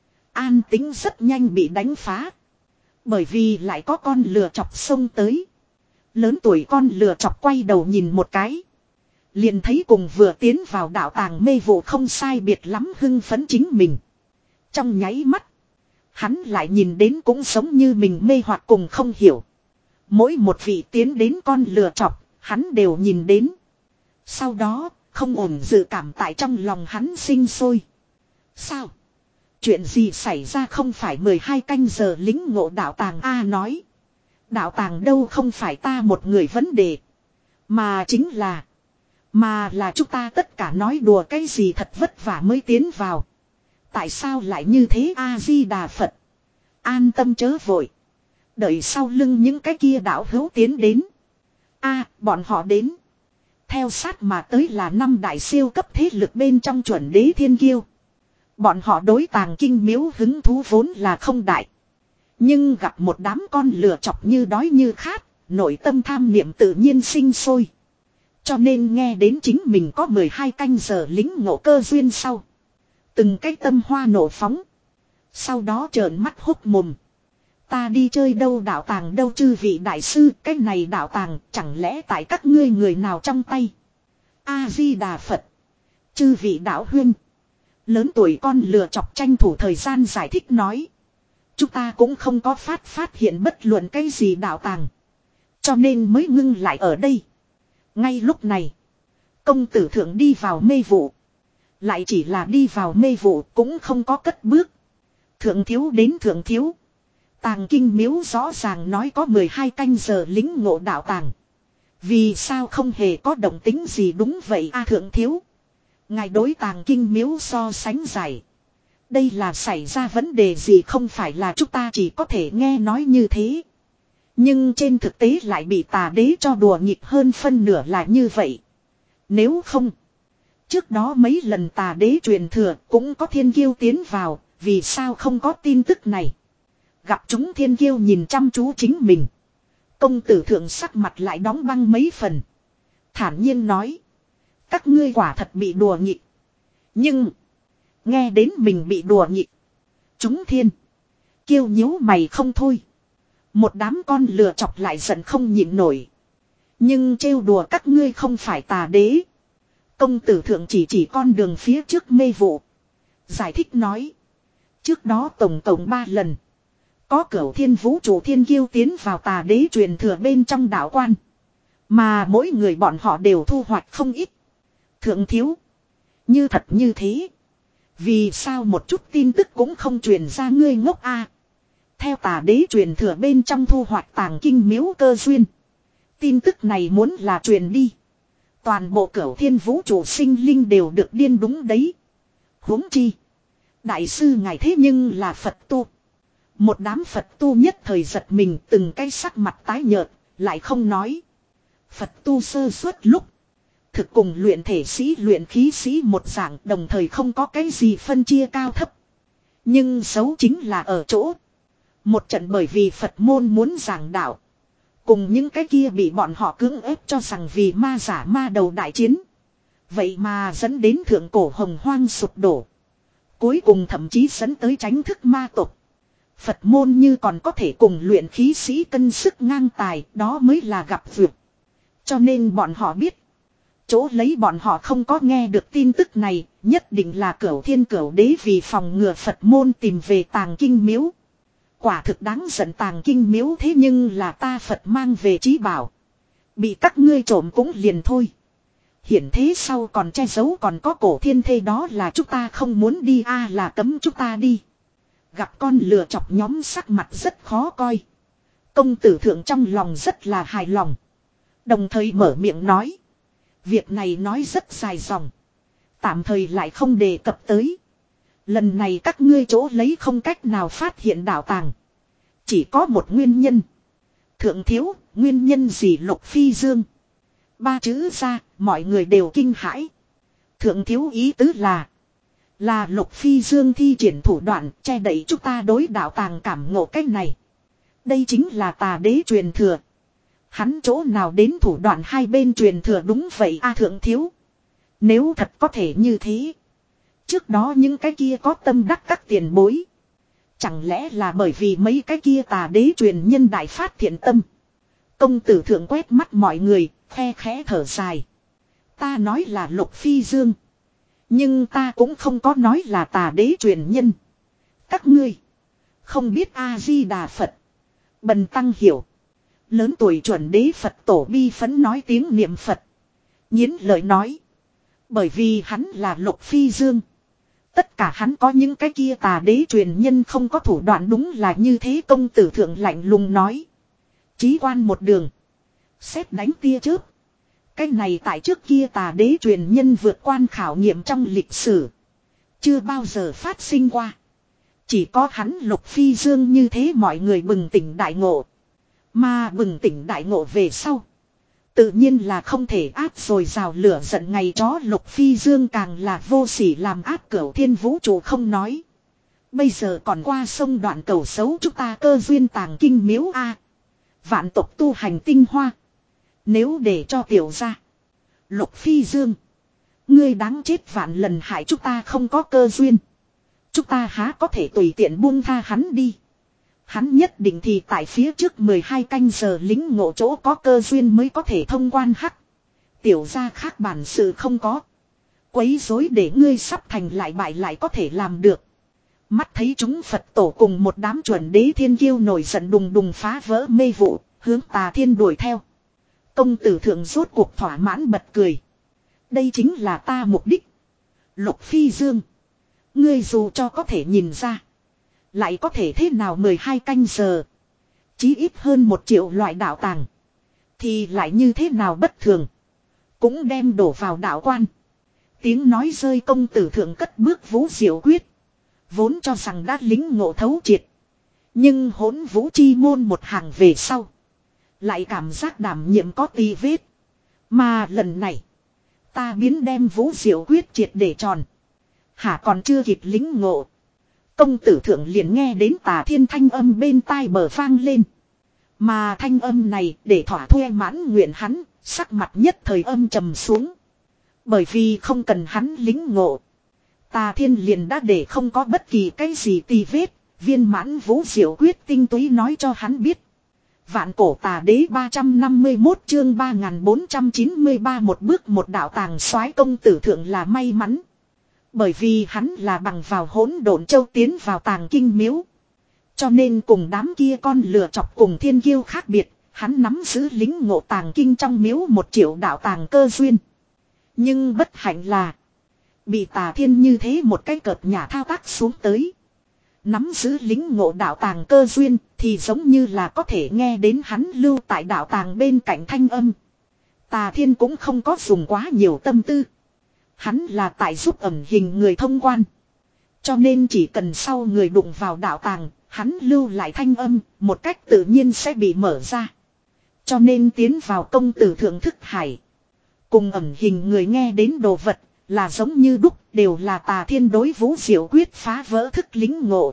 An tĩnh rất nhanh bị đánh phá. Bởi vì lại có con lừa chọc xông tới. Lớn tuổi con lừa chọc quay đầu nhìn một cái. Liền thấy cùng vừa tiến vào đạo tàng mê vụ không sai biệt lắm hưng phấn chính mình. Trong nháy mắt. Hắn lại nhìn đến cũng giống như mình mê hoặc cùng không hiểu. Mỗi một vị tiến đến con lừa chọc, hắn đều nhìn đến. Sau đó, không ổn dự cảm tại trong lòng hắn sinh sôi. Sao? Chuyện gì xảy ra không phải mười hai canh giờ lính ngộ đạo tàng A nói. Đạo tàng đâu không phải ta một người vấn đề. Mà chính là. Mà là chúng ta tất cả nói đùa cái gì thật vất vả mới tiến vào. Tại sao lại như thế A-di-đà Phật. An tâm chớ vội. Đợi sau lưng những cái kia đạo hữu tiến đến. A bọn họ đến. Theo sát mà tới là năm đại siêu cấp thế lực bên trong chuẩn đế thiên kiêu. Bọn họ đối tàng kinh miếu hứng thú vốn là không đại. Nhưng gặp một đám con lừa chọc như đói như khát, nội tâm tham niệm tự nhiên sinh sôi. Cho nên nghe đến chính mình có mười hai canh giờ lính ngộ cơ duyên sau. Từng cái tâm hoa nổ phóng. Sau đó trợn mắt hốc mồm. Ta đi chơi đâu đạo tàng đâu chư vị đại sư, cái này đạo tàng chẳng lẽ tại các ngươi người nào trong tay. A-di-đà Phật. Chư vị đạo huynh. Lớn tuổi con lừa chọc tranh thủ thời gian giải thích nói. Chúng ta cũng không có phát phát hiện bất luận cái gì đạo tàng. Cho nên mới ngưng lại ở đây. Ngay lúc này. Công tử thượng đi vào mê vụ. Lại chỉ là đi vào mê vụ cũng không có cất bước. Thượng thiếu đến thượng thiếu. Tàng kinh miếu rõ ràng nói có mười hai canh giờ lính ngộ đạo tàng. Vì sao không hề có động tính gì đúng vậy a thượng thiếu. Ngài đối tàng kinh miếu so sánh giải. Đây là xảy ra vấn đề gì không phải là chúng ta chỉ có thể nghe nói như thế. Nhưng trên thực tế lại bị tà đế cho đùa nghịch hơn phân nửa là như vậy. Nếu không. Trước đó mấy lần tà đế truyền thừa cũng có thiên kiêu tiến vào. Vì sao không có tin tức này. Gặp chúng thiên kiêu nhìn chăm chú chính mình. Công tử thượng sắc mặt lại đóng băng mấy phần. Thản nhiên nói. Các ngươi quả thật bị đùa nghịch. Nhưng. Nghe đến mình bị đùa nghịch. Chúng thiên. Kiêu nhíu mày không thôi. Một đám con lừa chọc lại giận không nhịn nổi. Nhưng trêu đùa các ngươi không phải tà đế. Công tử thượng chỉ chỉ con đường phía trước mê vụ. Giải thích nói. Trước đó tổng tổng ba lần. Có cửu thiên vũ trụ thiên kiêu tiến vào tà đế truyền thừa bên trong đạo quan. Mà mỗi người bọn họ đều thu hoạch không ít. Thượng thiếu. Như thật như thế. Vì sao một chút tin tức cũng không truyền ra ngươi ngốc a? Theo tà đế truyền thừa bên trong thu hoạch tàng kinh miếu cơ duyên. Tin tức này muốn là truyền đi. Toàn bộ cửu thiên vũ trụ sinh linh đều được điên đúng đấy. Huống chi. Đại sư ngài thế nhưng là Phật tu. Một đám Phật tu nhất thời giật mình từng cái sắc mặt tái nhợt, lại không nói. Phật tu sơ suất lúc. Thực cùng luyện thể sĩ luyện khí sĩ một dạng đồng thời không có cái gì phân chia cao thấp. Nhưng xấu chính là ở chỗ. Một trận bởi vì Phật môn muốn giảng đạo. Cùng những cái kia bị bọn họ cưỡng ép cho rằng vì ma giả ma đầu đại chiến. Vậy mà dẫn đến thượng cổ hồng hoang sụp đổ. Cuối cùng thậm chí dẫn tới tránh thức ma tộc. Phật môn như còn có thể cùng luyện khí sĩ cân sức ngang tài, đó mới là gặp vượt. Cho nên bọn họ biết. Chỗ lấy bọn họ không có nghe được tin tức này, nhất định là cửu thiên cửu đế vì phòng ngừa Phật môn tìm về tàng kinh miếu. Quả thực đáng giận tàng kinh miếu thế nhưng là ta Phật mang về trí bảo. Bị các ngươi trộm cũng liền thôi. Hiển thế sau còn che giấu còn có cổ thiên thê đó là chúng ta không muốn đi a là cấm chúng ta đi. Gặp con lừa chọc nhóm sắc mặt rất khó coi. Công tử thượng trong lòng rất là hài lòng. Đồng thời mở miệng nói. Việc này nói rất dài dòng. Tạm thời lại không đề cập tới. Lần này các ngươi chỗ lấy không cách nào phát hiện đạo tàng. Chỉ có một nguyên nhân. Thượng thiếu, nguyên nhân gì Lục Phi Dương? Ba chữ ra, mọi người đều kinh hãi. Thượng thiếu ý tứ là. Là Lục Phi Dương thi triển thủ đoạn che đậy chúng ta đối đạo tàng cảm ngộ cách này. Đây chính là tà đế truyền thừa. Hắn chỗ nào đến thủ đoạn hai bên truyền thừa đúng vậy a thượng thiếu. Nếu thật có thể như thế. Trước đó những cái kia có tâm đắc các tiền bối. Chẳng lẽ là bởi vì mấy cái kia tà đế truyền nhân đại phát thiện tâm. Công tử thượng quét mắt mọi người, khe khẽ thở dài. Ta nói là Lục Phi Dương. Nhưng ta cũng không có nói là tà đế truyền nhân. Các ngươi không biết A-di-đà Phật. Bần tăng hiểu. Lớn tuổi chuẩn đế Phật tổ bi phấn nói tiếng niệm Phật. Nhiến lời nói. Bởi vì hắn là Lục Phi Dương. Tất cả hắn có những cái kia tà đế truyền nhân không có thủ đoạn đúng là như thế công tử thượng lạnh lùng nói. Chí quan một đường. Xét đánh tia chớp. Cái này tại trước kia tà đế truyền nhân vượt quan khảo nghiệm trong lịch sử. Chưa bao giờ phát sinh qua. Chỉ có hắn Lục Phi Dương như thế mọi người bừng tỉnh đại ngộ. Mà bừng tỉnh đại ngộ về sau. Tự nhiên là không thể áp rồi rào lửa giận ngày chó Lục Phi Dương càng là vô sỉ làm áp cửu thiên vũ trụ không nói. Bây giờ còn qua sông đoạn cầu xấu chúng ta cơ duyên tàng kinh miếu A. Vạn tộc tu hành tinh hoa. Nếu để cho tiểu ra. Lục Phi Dương. Ngươi đáng chết vạn lần hại chúng ta không có cơ duyên. Chúng ta há có thể tùy tiện buông tha hắn đi. Hắn nhất định thì tại phía trước mười hai canh giờ lính ngộ chỗ có cơ duyên mới có thể thông quan hắc. Tiểu ra khác bản sự không có. Quấy rối để ngươi sắp thành lại bại lại có thể làm được. Mắt thấy chúng Phật tổ cùng một đám chuẩn đế thiên kiêu nổi giận đùng đùng phá vỡ mê vụ, hướng tà thiên đuổi theo. Công tử thượng rốt cuộc thỏa mãn bật cười. Đây chính là ta mục đích. Lục Phi Dương. Ngươi dù cho có thể nhìn ra. Lại có thể thế nào mười hai canh giờ. Chí ít hơn một triệu loại đạo tàng. Thì lại như thế nào bất thường. Cũng đem đổ vào đạo quan. Tiếng nói rơi công tử thượng cất bước vũ diệu quyết. Vốn cho rằng đã lính ngộ thấu triệt. Nhưng hỗn vũ chi môn một hàng về sau. Lại cảm giác đảm nhiệm có tì vết. Mà lần này. Ta biến đem vũ diệu quyết triệt để tròn. Hả còn chưa kịp lính ngộ. Công tử thượng liền nghe đến tà thiên thanh âm bên tai bờ vang lên. Mà thanh âm này để thỏa thuê mãn nguyện hắn. Sắc mặt nhất thời âm trầm xuống. Bởi vì không cần hắn lính ngộ. Tà thiên liền đã để không có bất kỳ cái gì tì vết. Viên mãn vũ diệu quyết tinh túy nói cho hắn biết. Vạn cổ tà đế ba trăm năm mươi mốt chương ba nghìn bốn trăm chín mươi ba một bước một đạo tàng soái công tử thượng là may mắn. Bởi vì hắn là bằng vào hỗn độn châu tiến vào tàng kinh miếu. Cho nên cùng đám kia con lừa chọc cùng thiên kiêu khác biệt, hắn nắm giữ lính ngộ tàng kinh trong miếu một triệu đạo tàng cơ duyên. Nhưng bất hạnh là, bị tà thiên như thế một cái cợt nhà thao tác xuống tới. Nắm giữ lính ngộ đạo tàng cơ duyên thì giống như là có thể nghe đến hắn lưu tại đạo tàng bên cạnh thanh âm. Tà thiên cũng không có dùng quá nhiều tâm tư. Hắn là tại giúp ẩn hình người thông quan. Cho nên chỉ cần sau người đụng vào đạo tàng, hắn lưu lại thanh âm, một cách tự nhiên sẽ bị mở ra. Cho nên tiến vào công tử thượng thức hải. Cùng ẩn hình người nghe đến đồ vật, là giống như đúc, đều là tà thiên đối vũ diệu quyết phá vỡ thức lính ngộ.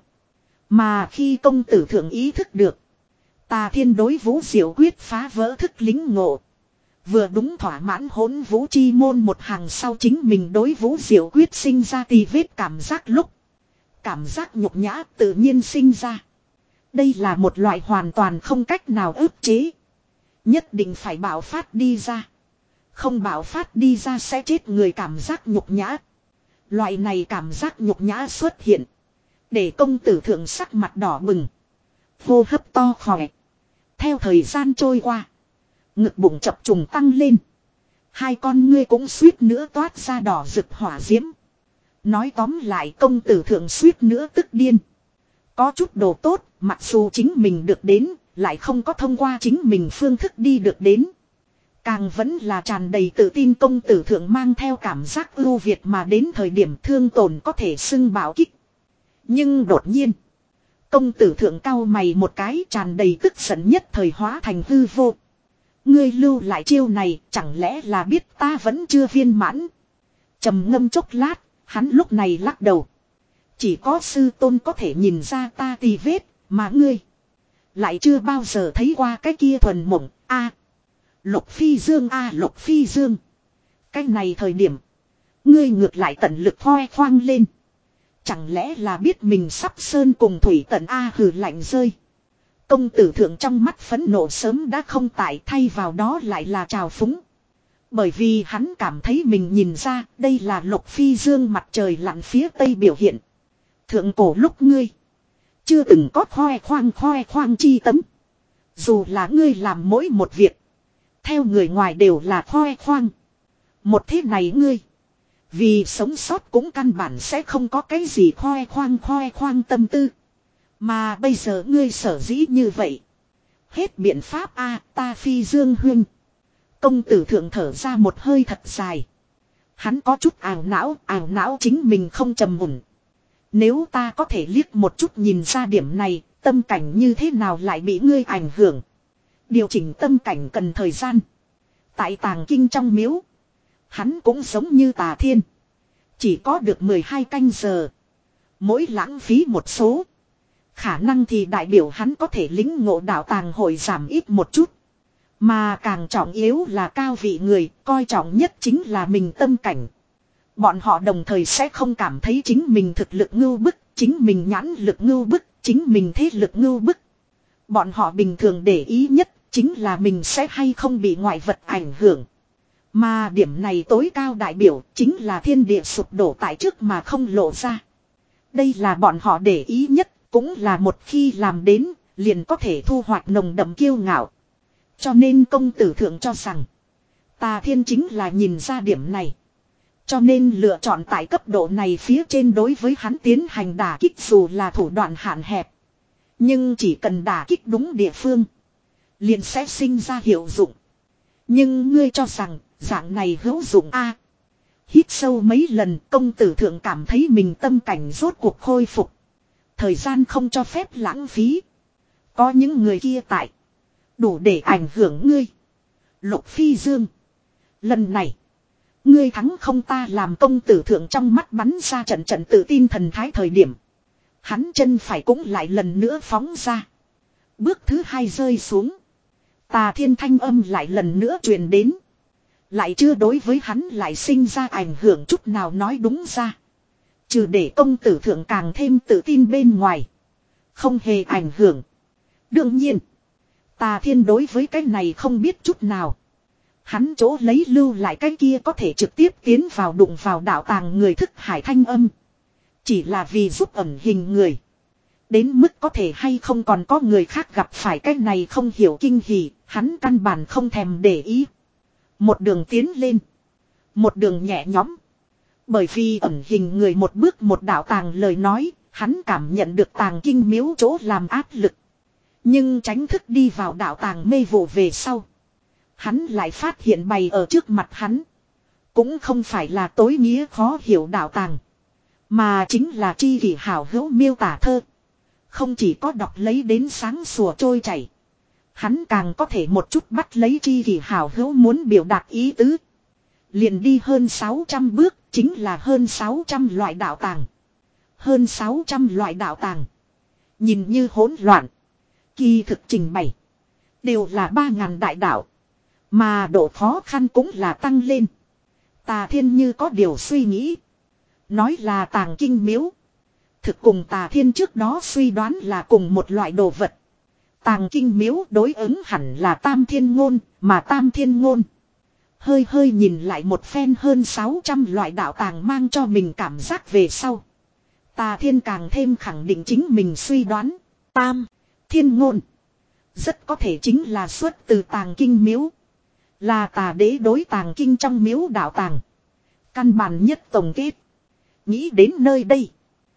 Mà khi công tử thượng ý thức được, tà thiên đối vũ diệu quyết phá vỡ thức lính ngộ. Vừa đúng thỏa mãn hỗn vũ chi môn một hàng sau chính mình đối vũ diệu quyết sinh ra tì vết cảm giác lúc. Cảm giác nhục nhã tự nhiên sinh ra. Đây là một loại hoàn toàn không cách nào ức chế. Nhất định phải bạo phát đi ra. Không bạo phát đi ra sẽ chết người cảm giác nhục nhã. Loại này cảm giác nhục nhã xuất hiện. Để công tử thượng sắc mặt đỏ bừng. Hô hấp to khỏe. Theo thời gian trôi qua. Ngực bụng chập trùng tăng lên. Hai con ngươi cũng suýt nữa toát ra đỏ rực hỏa diễm. Nói tóm lại công tử thượng suýt nữa tức điên. Có chút đồ tốt, mặc dù chính mình được đến, lại không có thông qua chính mình phương thức đi được đến. Càng vẫn là tràn đầy tự tin công tử thượng mang theo cảm giác ưu việt mà đến thời điểm thương tổn có thể xưng bảo kích. Nhưng đột nhiên, Công tử thượng cao mày một cái, tràn đầy tức giận nhất thời hóa thành hư vô. Ngươi lưu lại chiêu này, chẳng lẽ là biết ta vẫn chưa viên mãn. Trầm ngâm chốc lát, hắn lúc này lắc đầu. Chỉ có sư tôn có thể nhìn ra ta tì vết, mà ngươi lại chưa bao giờ thấy qua cái kia thuần mộng. A, Lục Phi Dương a Lục Phi Dương. Cái này thời điểm, ngươi ngược lại tận lực hoe khoang lên. Chẳng lẽ là biết mình sắp sơn cùng thủy tận A hừ lạnh rơi. Công tử thượng trong mắt phẫn nộ sớm đã không tại, thay vào đó lại là trào phúng. Bởi vì hắn cảm thấy mình nhìn ra đây là Lục Phi Dương mặt trời lặn phía tây biểu hiện. Thượng cổ lúc ngươi chưa từng có hoe khoang hoe khoang chi tấm. Dù là ngươi làm mỗi một việc, theo người ngoài đều là hoe khoang. Một thế này ngươi, vì sống sót cũng căn bản sẽ không có cái gì hoe khoang hoe khoang tâm tư. Mà bây giờ ngươi sở dĩ như vậy, hết biện pháp a ta Phi Dương huynh. Công tử thượng thở ra một hơi thật dài. Hắn có chút ảo não, ảo não chính mình không trầm ổn. Nếu ta có thể liếc một chút nhìn ra điểm này, tâm cảnh như thế nào lại bị ngươi ảnh hưởng. Điều chỉnh tâm cảnh cần thời gian. Tại Tàng Kinh trong miếu, hắn cũng giống như Tà Thiên, chỉ có được mười hai canh giờ. Mỗi lãng phí một số, khả năng thì đại biểu hắn có thể lĩnh ngộ đạo tàng hội giảm ít một chút. Mà càng trọng yếu là cao vị người, coi trọng nhất chính là mình tâm cảnh. Bọn họ đồng thời sẽ không cảm thấy chính mình thực lực ngưu bức, chính mình nhãn lực ngưu bức, chính mình thế lực ngưu bức. Bọn họ bình thường để ý nhất chính là mình sẽ hay không bị ngoại vật ảnh hưởng. Mà điểm này tối cao đại biểu chính là thiên địa sụp đổ tại trước mà không lộ ra. Đây là bọn họ để ý nhất, cũng là một khi làm đến, liền có thể thu hoạch nồng đậm kiêu ngạo. Cho nên công tử thượng cho rằng, Tà Thiên chính là nhìn ra điểm này. Cho nên lựa chọn tại cấp độ này phía trên đối với hắn tiến hành đả kích, dù là thủ đoạn hạn hẹp. Nhưng chỉ cần đả kích đúng địa phương, liền sẽ sinh ra hiệu dụng. Nhưng ngươi cho rằng, dạng này hữu dụng a? Hít sâu mấy lần, công tử thượng cảm thấy mình tâm cảnh rốt cuộc khôi phục. Thời gian không cho phép lãng phí. Có những người kia tại, đủ để ảnh hưởng ngươi. Lục Phi Dương, lần này ngươi thắng không ta làm. Công tử thượng trong mắt bắn ra trận trận tự tin thần thái thời điểm, hắn chân phải cũng lại lần nữa phóng ra. Bước thứ hai rơi xuống, Tà Thiên thanh âm lại lần nữa truyền đến. Lại chưa đối với hắn lại sinh ra ảnh hưởng chút nào, nói đúng ra, trừ để công tử thượng càng thêm tự tin bên ngoài, không hề ảnh hưởng. Đương nhiên, Tà Thiên đối với cái này không biết chút nào. Hắn chỗ lấy lưu lại cái kia có thể trực tiếp tiến vào đụng vào đạo tàng người thức hải thanh âm, chỉ là vì giúp ẩn hình người. Đến mức có thể hay không còn có người khác gặp phải cái này không hiểu kinh hỉ, hắn căn bản không thèm để ý. Một đường tiến lên, một đường nhẹ nhõm. Bởi vì ẩn hình người một bước một đạo tàng lời nói, hắn cảm nhận được Tàng Kinh miếu chỗ làm áp lực. Nhưng tránh thức đi vào đạo tàng mê vụ về sau, hắn lại phát hiện bày ở trước mặt hắn cũng không phải là tối nghĩa khó hiểu đạo tàng, mà chính là tri kỷ hảo hữu miêu tả thơ. Không chỉ có đọc lấy đến sáng sủa trôi chảy, hắn càng có thể một chút bắt lấy tri kỷ hảo hữu muốn biểu đạt ý tứ. Liền đi hơn sáu trăm bước, chính là hơn sáu trăm loại đạo tàng. Hơn sáu trăm loại đạo tàng, nhìn như hỗn loạn, kỳ thực trình bày đều là ba ngàn đại đạo, mà độ khó khăn cũng là tăng lên. Tà Thiên như có điều suy nghĩ, nói là Tàng Kinh miếu, thực cùng Tà Thiên trước đó suy đoán là cùng một loại đồ vật. Tàng Kinh miếu đối ứng hẳn là Tam Thiên Ngôn, mà Tam Thiên Ngôn hơi hơi nhìn lại một phen hơn sáu trăm loại đạo tàng mang cho mình cảm giác về sau, Tà Thiên càng thêm khẳng định chính mình suy đoán. Tam Thiên Ngôn rất có thể chính là xuất từ Tàng Kinh miếu, là Tà Đế đối Tàng Kinh trong miếu đạo tàng căn bản nhất tổng kết. Nghĩ đến nơi đây,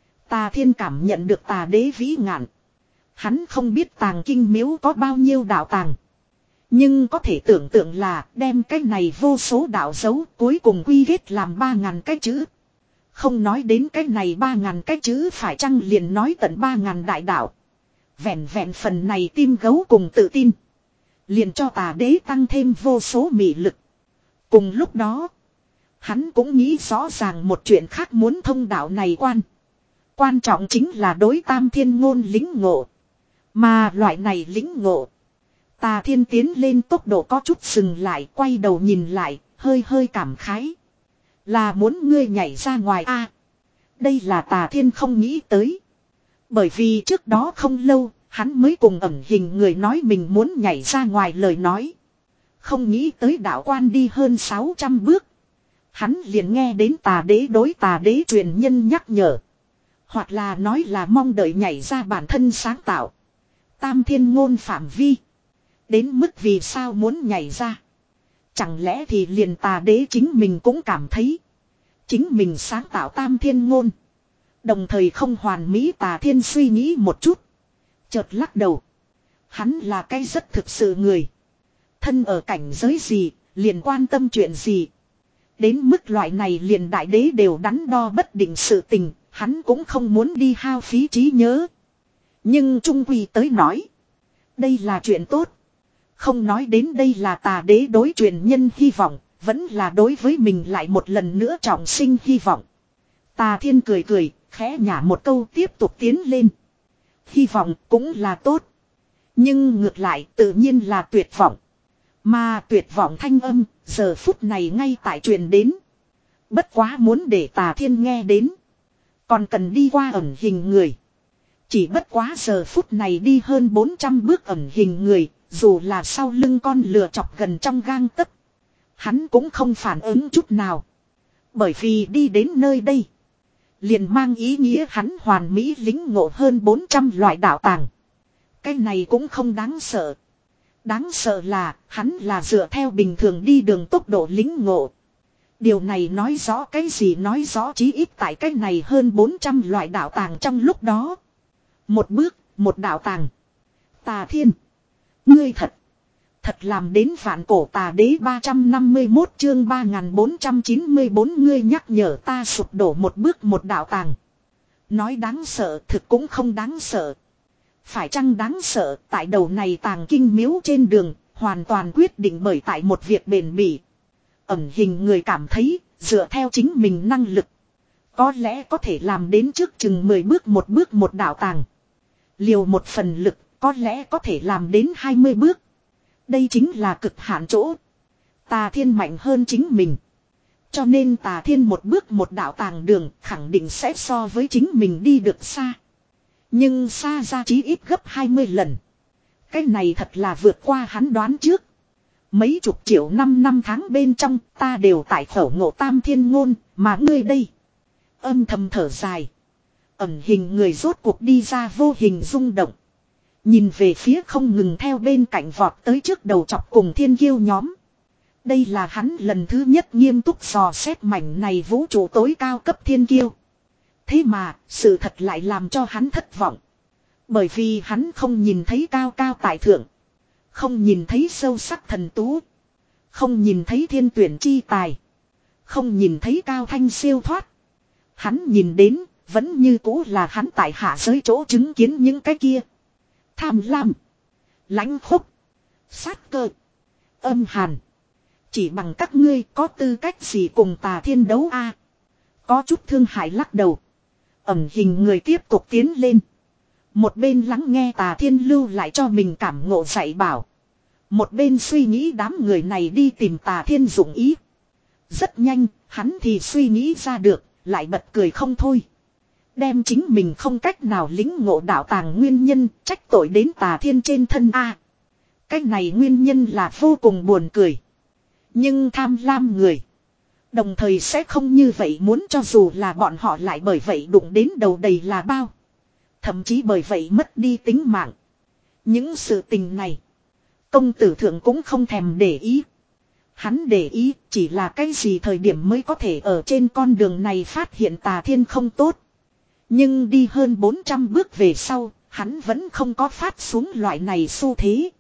Tà Thiên cảm nhận được Tà Đế vĩ ngạn. Hắn không biết Tàng Kinh miếu có bao nhiêu đạo tàng, nhưng có thể tưởng tượng là đem cái này vô số đạo dấu cuối cùng quy kết làm ba ngàn cái chữ. Không nói đến cái này ba ngàn cái chữ phải chăng liền nói tận ba ngàn đại đạo. Vẹn vẹn phần này tim gấu cùng tự tin. Liền cho tà đế tăng thêm vô số mị lực. Cùng lúc đó. Hắn cũng nghĩ rõ ràng một chuyện khác muốn thông đạo này quan. Quan trọng chính là đối tam thiên ngôn lính ngộ. Mà loại này lính ngộ. Tà thiên tiến lên tốc độ có chút dừng lại, quay đầu nhìn lại, hơi hơi cảm khái. Là muốn ngươi nhảy ra ngoài a? Đây là tà thiên không nghĩ tới. Bởi vì trước đó không lâu, hắn mới cùng ẩn hình người nói mình muốn nhảy ra ngoài lời nói. Không nghĩ tới đạo quan đi hơn sáu trăm bước. Hắn liền nghe đến tà đế đối tà đế truyền nhân nhắc nhở. Hoặc là nói là mong đợi nhảy ra bản thân sáng tạo. Tam thiên ngôn phạm vi. Đến mức vì sao muốn nhảy ra. Chẳng lẽ thì liền tà đế chính mình cũng cảm thấy. Chính mình sáng tạo tam thiên ngôn. Đồng thời không hoàn mỹ tà thiên suy nghĩ một chút. Chợt lắc đầu. Hắn là cái rất thực sự người. Thân ở cảnh giới gì, liền quan tâm chuyện gì. Đến mức loại này liền đại đế đều đắn đo bất định sự tình, hắn cũng không muốn đi hao phí trí nhớ. Nhưng trung quy tới nói. Đây là chuyện tốt. Không nói đến đây là tà đế đối truyền nhân hy vọng, vẫn là đối với mình lại một lần nữa trọng sinh hy vọng. Tà thiên cười cười, khẽ nhả một câu tiếp tục tiến lên. Hy vọng cũng là tốt. Nhưng ngược lại tự nhiên là tuyệt vọng. Mà tuyệt vọng thanh âm, giờ phút này ngay tại truyền đến. Bất quá muốn để tà thiên nghe đến. Còn cần đi qua ẩn hình người. Chỉ bất quá giờ phút này đi hơn bốn trăm bước ẩn hình người, dù là sau lưng con lừa chọc gần trong gang tấc. Hắn cũng không phản ứng chút nào. Bởi vì đi đến nơi đây. Liền mang ý nghĩa hắn hoàn mỹ lính ngộ hơn bốn trăm loại đạo tàng. Cái này cũng không đáng sợ. Đáng sợ là hắn là dựa theo bình thường đi đường tốc độ lính ngộ. Điều này nói rõ cái gì, nói rõ chí ít tại cái này hơn bốn trăm loại đạo tàng trong lúc đó. Một bước, một đạo tàng. Tà thiên. Ngươi thật. Thật làm đến vạn cổ tà đế ba trăm năm mươi mốt chương ba nghìn bốn trăm chín mươi bốn ngươi nhắc nhở ta sụp đổ một bước một đạo tàng. Nói đáng sợ thực cũng không đáng sợ. Phải chăng đáng sợ tại đầu này tàng kinh miếu trên đường, hoàn toàn quyết định bởi tại một việc bền bỉ. Ẩn hình người cảm thấy, dựa theo chính mình năng lực. Có lẽ có thể làm đến trước chừng mười bước một bước một đạo tàng. Liều một phần lực, có lẽ có thể làm đến hai mươi bước. Đây chính là cực hạn chỗ. Tà thiên mạnh hơn chính mình. Cho nên tà thiên một bước một đạo tàng đường khẳng định sẽ so với chính mình đi được xa. Nhưng xa ra chí ít gấp hai mươi lần. Cái này thật là vượt qua hắn đoán trước. Mấy chục triệu năm năm tháng bên trong ta đều tại khẩu ngộ tam thiên ngôn, mà ngươi đây. Âm thầm thở dài. Ẩn hình người rốt cuộc đi ra vô hình rung động. Nhìn về phía không ngừng theo bên cạnh vọt tới trước đầu chọc cùng thiên kiêu nhóm. Đây là hắn lần thứ nhất nghiêm túc dò xét mảnh này vũ trụ tối cao cấp thiên kiêu. Thế mà, sự thật lại làm cho hắn thất vọng. Bởi vì hắn không nhìn thấy cao cao tại thượng. Không nhìn thấy sâu sắc thần tú. Không nhìn thấy thiên tuyển chi tài. Không nhìn thấy cao thanh siêu thoát. Hắn nhìn đến, vẫn như cũ là hắn tại hạ giới chỗ chứng kiến những cái kia. Tham lam. Lãnh khúc. Sát cơ. Âm hàn. Chỉ bằng các ngươi có tư cách gì cùng tà thiên đấu a? Có chút thương hại lắc đầu. Ẩn hình người tiếp tục tiến lên. Một bên lắng nghe tà thiên lưu lại cho mình cảm ngộ dạy bảo. Một bên suy nghĩ đám người này đi tìm tà thiên dụng ý. Rất nhanh, hắn thì suy nghĩ ra được, lại bật cười không thôi. Đem chính mình không cách nào lính ngộ đạo tàng nguyên nhân trách tội đến tà thiên trên thân a. Cái này nguyên nhân là vô cùng buồn cười. Nhưng tham lam người. Đồng thời sẽ không như vậy muốn cho dù là bọn họ lại bởi vậy đụng đến đầu đầy là bao. Thậm chí bởi vậy mất đi tính mạng. Những sự tình này. Công tử thượng cũng không thèm để ý. Hắn để ý chỉ là cái gì thời điểm mới có thể ở trên con đường này phát hiện tà thiên không tốt. Nhưng đi hơn bốn trăm bước về sau, hắn vẫn không có phát xuống loại này xu thế.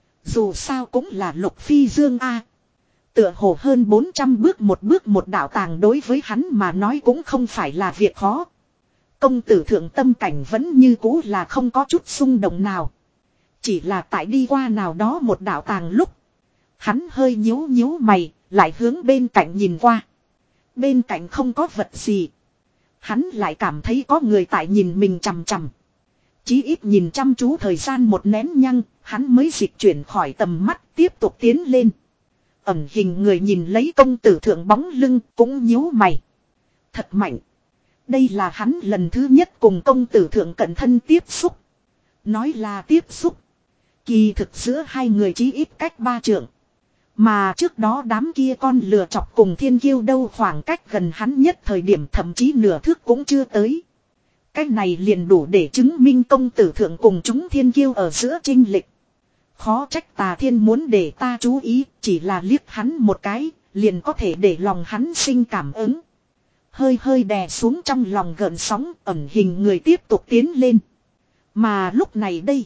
Dù sao cũng là lục phi dương A. Tựa hồ hơn bốn trăm bước một bước một đạo tàng đối với hắn mà nói cũng không phải là việc khó. Công tử thượng tâm cảnh vẫn như cũ là không có chút xung động nào. Chỉ là tại đi qua nào đó một đạo tàng lúc. Hắn hơi nhíu nhíu mày, lại hướng bên cạnh nhìn qua. Bên cạnh không có vật gì. Hắn lại cảm thấy có người tại nhìn mình chằm chằm. Chí ít nhìn chăm chú thời gian một nén nhăng, hắn mới dịch chuyển khỏi tầm mắt tiếp tục tiến lên. Ẩn hình người nhìn lấy công tử thượng bóng lưng cũng nhíu mày. Thật mạnh. Đây là hắn lần thứ nhất cùng công tử thượng cận thân tiếp xúc. Nói là tiếp xúc. Kỳ thực giữa hai người chí ít cách ba trượng. Mà trước đó đám kia con lừa chọc cùng thiên kiêu đâu khoảng cách gần hắn nhất thời điểm thậm chí nửa thước cũng chưa tới. Cái này liền đủ để chứng minh công tử thượng cùng chúng thiên kiêu ở giữa chênh lệch. Khó trách Tà Thiên muốn để ta chú ý, chỉ là liếc hắn một cái, liền có thể để lòng hắn sinh cảm ứng. Hơi hơi đè xuống trong lòng gợn sóng, ẩn hình người tiếp tục tiến lên. Mà lúc này đây,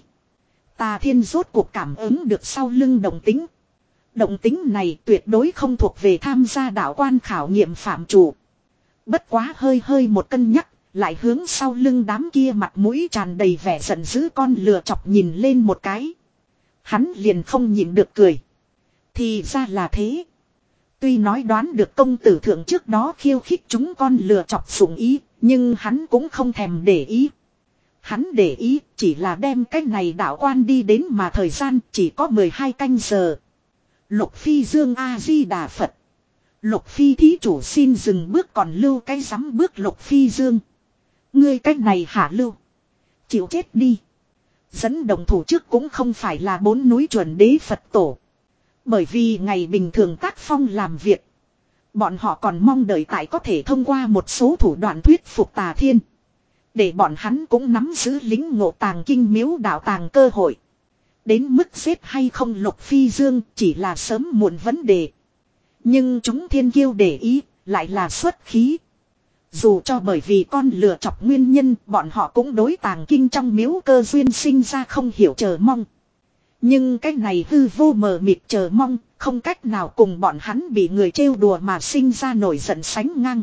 Tà Thiên rốt cuộc cảm ứng được sau lưng động tính. Động tính này tuyệt đối không thuộc về tham gia đạo quan khảo nghiệm phạm chủ. Bất quá hơi hơi một cân nhắc, lại hướng sau lưng đám kia mặt mũi tràn đầy vẻ giận dữ con lừa chọc nhìn lên một cái. Hắn liền không nhịn được cười. Thì ra là thế. Tuy nói đoán được công tử thượng trước đó khiêu khích chúng con lừa chọc sủng ý, nhưng hắn cũng không thèm để ý. Hắn để ý chỉ là đem cái này đạo quan đi đến mà thời gian chỉ có mười hai canh giờ. Lục Phi Dương A-di-đà Phật. Lục Phi thí chủ xin dừng bước còn lưu cái dám bước Lục Phi Dương. Ngươi cái này hả lưu. Chịu chết đi. Dẫn đồng thủ trước cũng không phải là bốn núi chuẩn đế Phật tổ. Bởi vì ngày bình thường tác phong làm việc. Bọn họ còn mong đợi tại có thể thông qua một số thủ đoạn thuyết phục Tà Thiên. Để bọn hắn cũng nắm giữ lính ngộ tàng kinh miếu đạo tàng cơ hội. Đến mức xếp hay không Lục Phi Dương chỉ là sớm muộn vấn đề. Nhưng chúng thiên kiêu để ý lại là xuất khí. Dù cho bởi vì con lừa chọc nguyên nhân bọn họ cũng đối tàng kinh trong miếu cơ duyên sinh ra không hiểu chờ mong. Nhưng cái này hư vô mờ mịt chờ mong không cách nào cùng bọn hắn bị người trêu đùa mà sinh ra nổi giận sánh ngang.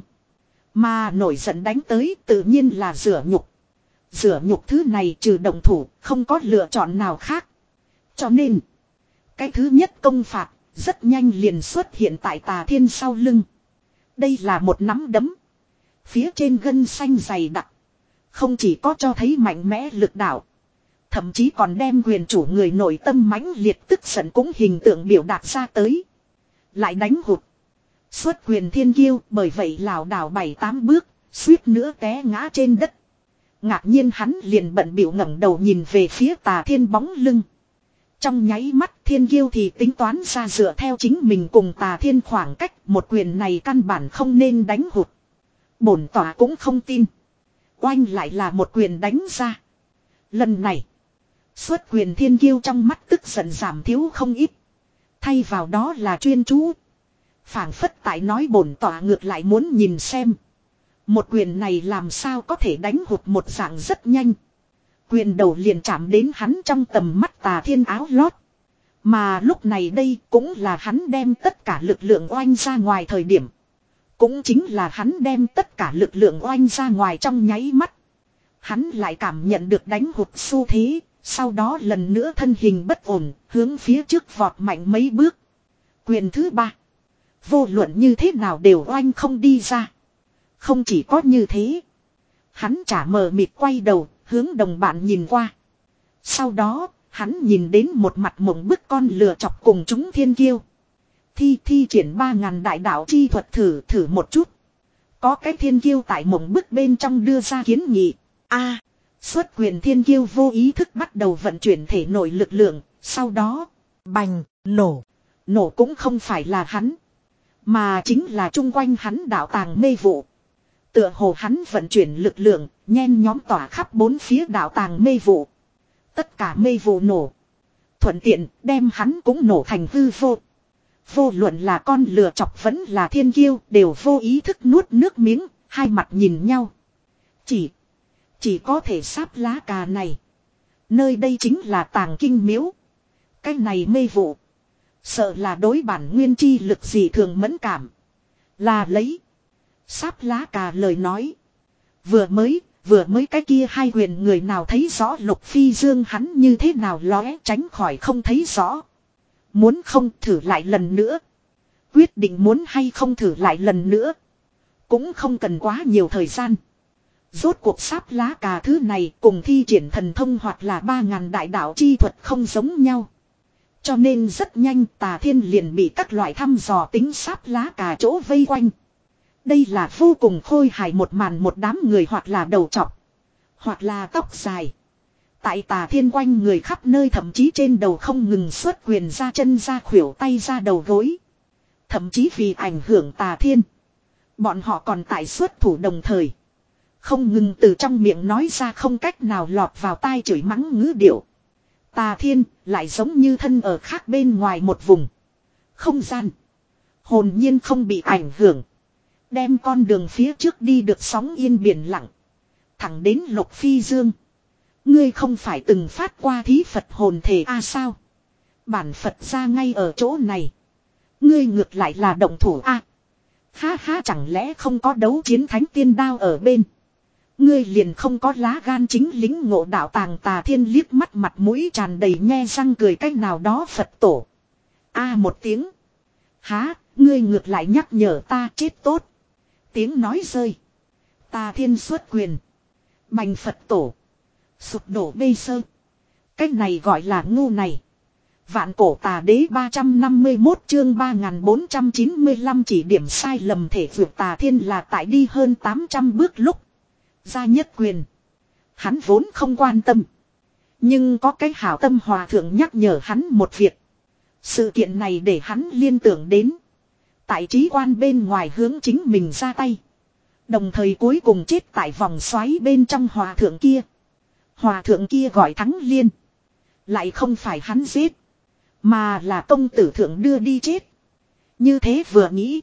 Mà nổi giận đánh tới tự nhiên là rửa nhục. Rửa nhục thứ này trừ động thủ không có lựa chọn nào khác. Cho nên cái thứ nhất công phạt rất nhanh liền xuất hiện tại Tà Thiên sau lưng. Đây là một nắm đấm. Phía trên gân xanh dày đặc. Không chỉ có cho thấy mạnh mẽ lực đạo. Thậm chí còn đem quyền chủ người nội tâm mãnh liệt tức giận cũng hình tượng biểu đạt ra tới. Lại đánh hụt. Xuất quyền thiên kiêu bởi vậy lảo đảo bảy tám bước. Suýt nữa té ngã trên đất. Ngạc nhiên hắn liền bận bịu ngẩng đầu nhìn về phía Tà Thiên bóng lưng. Trong nháy mắt thiên kiêu thì tính toán ra dựa theo chính mình cùng Tà Thiên khoảng cách. Một quyền này căn bản không nên đánh hụt. Bổn tỏa cũng không tin. Oanh lại là một quyền đánh ra. Lần này. Xuất quyền thiên kiêu trong mắt tức giận giảm thiếu không ít. Thay vào đó là chuyên chú. Phảng phất tại nói bổn tỏa ngược lại muốn nhìn xem. Một quyền này làm sao có thể đánh hụt một dạng rất nhanh. Quyền đầu liền chạm đến hắn trong tầm mắt Tà Thiên áo lót. Mà lúc này đây cũng là hắn đem tất cả lực lượng oanh ra ngoài thời điểm. Cũng chính là hắn đem tất cả lực lượng oanh ra ngoài trong nháy mắt. Hắn lại cảm nhận được đánh hụt xu thế. Sau đó lần nữa thân hình bất ổn, hướng phía trước vọt mạnh mấy bước. Quyền thứ ba. Vô luận như thế nào đều oanh không đi ra. Không chỉ có như thế. Hắn chả mờ mịt quay đầu, hướng đồng bạn nhìn qua. Sau đó, hắn nhìn đến một mặt mộng bức con lừa chọc cùng chúng thiên kiêu. Thi thi triển ba ngàn đại đạo chi thuật thử thử một chút. Có cái thiên kiêu tại mộng bức bên trong đưa ra kiến nghị. A. Xuất quyền thiên kiêu vô ý thức bắt đầu vận chuyển thể nội lực lượng, sau đó, bành, nổ. Nổ cũng không phải là hắn, mà chính là chung quanh hắn đạo tàng mê vụ. Tựa hồ hắn vận chuyển lực lượng, nhen nhóm tỏa khắp bốn phía đạo tàng mê vụ. Tất cả mê vụ nổ. Thuận tiện, đem hắn cũng nổ thành hư vô. Vô luận là con lừa chọc vẫn là thiên kiêu, đều vô ý thức nuốt nước miếng, hai mặt nhìn nhau. Chỉ... Chỉ có thể sáp lá cà này. Nơi đây chính là tàng kinh miếu. Cái này mê vụ. Sợ là đối bản nguyên chi lực gì thường mẫn cảm. Là lấy. Sáp lá cà lời nói. Vừa mới, Vừa mới cái kia hai quyền người nào thấy rõ Lục Phi Dương hắn như thế nào lóe tránh khỏi không thấy rõ. Muốn không thử lại lần nữa. Quyết định muốn hay không thử lại lần nữa. Cũng không cần quá nhiều thời gian. Rốt cuộc sáp lá cà thứ này cùng thi triển thần thông hoặc là ba ngàn đại đạo chi thuật không giống nhau. Cho nên rất nhanh Tà Thiên liền bị các loại thăm dò tính sáp lá cà chỗ vây quanh. Đây là vô cùng khôi hài một màn, một đám người hoặc là đầu trọc, hoặc là tóc dài. Tại Tà Thiên quanh người khắp nơi, thậm chí trên đầu không ngừng xuất quyền ra chân ra khuỷu tay ra đầu gối. Thậm chí vì ảnh hưởng Tà Thiên, bọn họ còn tại xuất thủ đồng thời không ngừng từ trong miệng nói ra không cách nào lọt vào tai chửi mắng ngữ điệu. Tà Thiên lại giống như thân ở khác bên ngoài một vùng không gian, hồn nhiên không bị ảnh hưởng, đem con đường phía trước đi được sóng yên biển lặng, thẳng đến Lục Phi Dương. Ngươi không phải từng phát qua thí Phật hồn thể a à sao? Bản Phật ra ngay ở chỗ này. Ngươi ngược lại là động thủ a. À, ha ha, chẳng lẽ không có đấu chiến thánh tiên đao ở bên? Ngươi liền không có lá gan chính lính ngộ đạo tàng. Tà Thiên liếc mắt mặt mũi tràn đầy nhe răng cười cách nào đó Phật tổ. A à, một tiếng. Há, ngươi ngược lại nhắc nhở ta chết tốt. Tiếng nói rơi. Tà Thiên xuất quyền. Bành Phật tổ. Sụp đổ bê sơ. Cái này gọi là ngu này. Vạn cổ tà đế ba trăm năm mươi mốt chương ba nghìn bốn trăm chín mươi lăm chỉ điểm sai lầm thể vượt. Tà Thiên là tại đi hơn tám trăm bước lúc ra nhất quyền. Hắn vốn không quan tâm. Nhưng có cái hảo tâm hòa thượng nhắc nhở hắn một việc. Sự kiện này để hắn liên tưởng đến. Tại trí quan bên ngoài hướng chính mình ra tay. Đồng thời cuối cùng chết tại vòng xoáy bên trong hòa thượng kia. Hòa thượng kia gọi Thắng Liên. Lại không phải hắn giết. Mà là công tử thượng đưa đi chết. Như thế vừa nghĩ.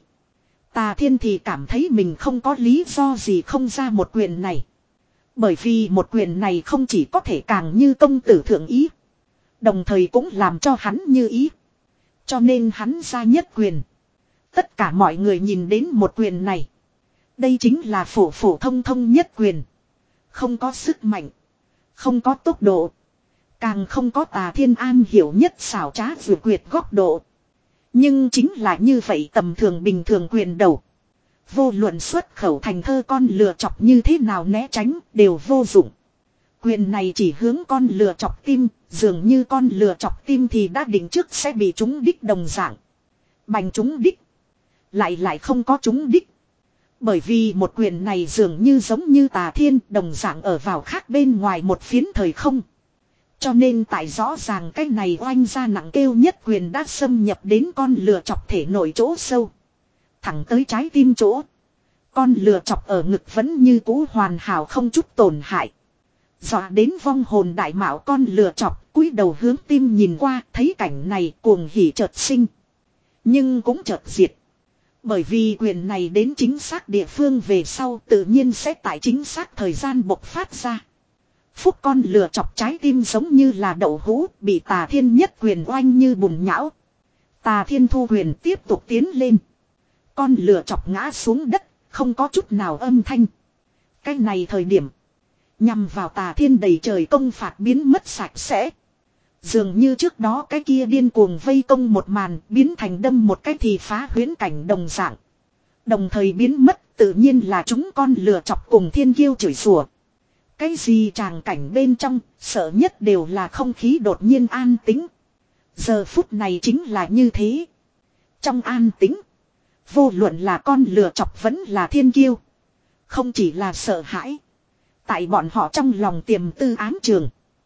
Tà Thiên thì cảm thấy mình không có lý do gì không ra một quyền này. Bởi vì một quyền này không chỉ có thể càng như công tử thượng ý. Đồng thời cũng làm cho hắn như ý. Cho nên hắn ra nhất quyền. Tất cả mọi người nhìn đến một quyền này. Đây chính là phổ phổ thông thông nhất quyền. Không có sức mạnh. Không có tốc độ. Càng không có Tà Thiên an hiểu nhất xảo trá vừa quyệt góc độ. Nhưng chính là như vậy tầm thường bình thường quyền đầu. Vô luận xuất khẩu thành thơ con lừa chọc như thế nào né tránh đều vô dụng. Quyền này chỉ hướng con lừa chọc tim, dường như con lừa chọc tim thì đã định trước sẽ bị trúng đích đồng dạng. Bành trúng đích. Lại lại không có trúng đích. Bởi vì một quyền này dường như giống như Tà Thiên đồng dạng ở vào khác bên ngoài một phiến thời không. Cho nên tại rõ ràng cái này oanh ra nặng kêu nhất quyền đã xâm nhập đến con lừa chọc thể nội chỗ sâu. Thẳng tới trái tim chỗ. Con lừa chọc ở ngực vẫn như cũ hoàn hảo không chút tổn hại. Dọa đến vong hồn đại mạo con lừa chọc cúi đầu hướng tim nhìn qua, thấy cảnh này cuồng hỉ chợt sinh. Nhưng cũng chợt diệt. Bởi vì quyền này đến chính xác địa phương về sau tự nhiên sẽ tại chính xác thời gian bộc phát ra. Phúc con lừa chọc trái tim giống như là đậu hũ bị Tà Thiên nhất quyền oanh như bùn nhão. Tà Thiên thu quyền tiếp tục tiến lên. Con lừa chọc ngã xuống đất, không có chút nào âm thanh. Cái này thời điểm, nhằm vào Tà Thiên đầy trời công phạt biến mất sạch sẽ. Dường như trước đó cái kia điên cuồng vây công một màn biến thành đâm một cái thì phá huyễn cảnh đồng dạng. Đồng thời biến mất tự nhiên là chúng con lừa chọc cùng thiên kiêu chửi rủa. Cái gì tràng cảnh bên trong, sợ nhất đều là không khí đột nhiên an tĩnh. Giờ phút này chính là như thế. Trong an tĩnh, vô luận là con lừa chọc vẫn là thiên kiêu. Không chỉ là sợ hãi. Tại bọn họ trong lòng tiềm tư ám trường.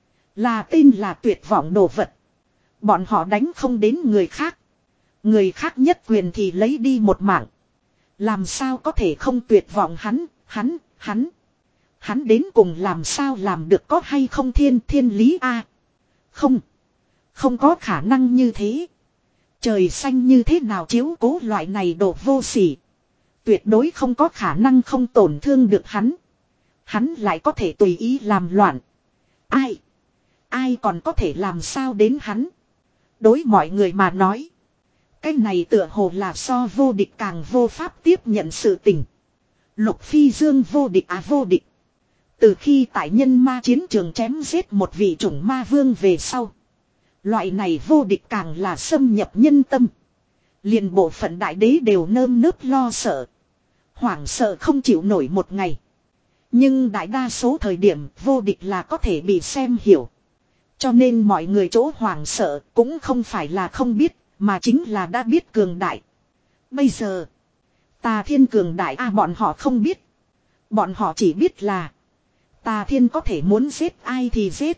Là tên là tuyệt vọng đồ vật. Bọn họ đánh không đến người khác. Người khác nhất quyền thì lấy đi một mạng. Làm sao có thể không tuyệt vọng hắn, hắn, hắn. Hắn đến cùng làm sao làm được có hay không thiên thiên lý a? Không. Không có khả năng như thế. Trời xanh như thế nào chiếu cố loại này đồ vô sỉ. Tuyệt đối không có khả năng không tổn thương được hắn. Hắn lại có thể tùy ý làm loạn. Ai? Ai còn có thể làm sao đến hắn? Đối mọi người mà nói. Cái này tựa hồ là so vô địch càng vô pháp tiếp nhận sự tình. Lục Phi Dương vô địch à vô địch. Từ khi tại nhân ma chiến trường chém giết một vị chủng ma vương về sau. Loại này vô địch càng là xâm nhập nhân tâm. Liền bộ phận đại đế đều nơm nớp lo sợ. Hoảng sợ không chịu nổi một ngày. Nhưng đại đa số thời điểm vô địch là có thể bị xem hiểu. Cho nên mọi người chỗ hoảng sợ cũng không phải là không biết, mà chính là đã biết cường đại. Bây giờ, Tà Thiên cường đại a à, bọn họ không biết. Bọn họ chỉ biết là Tà Thiên có thể muốn giết ai thì giết.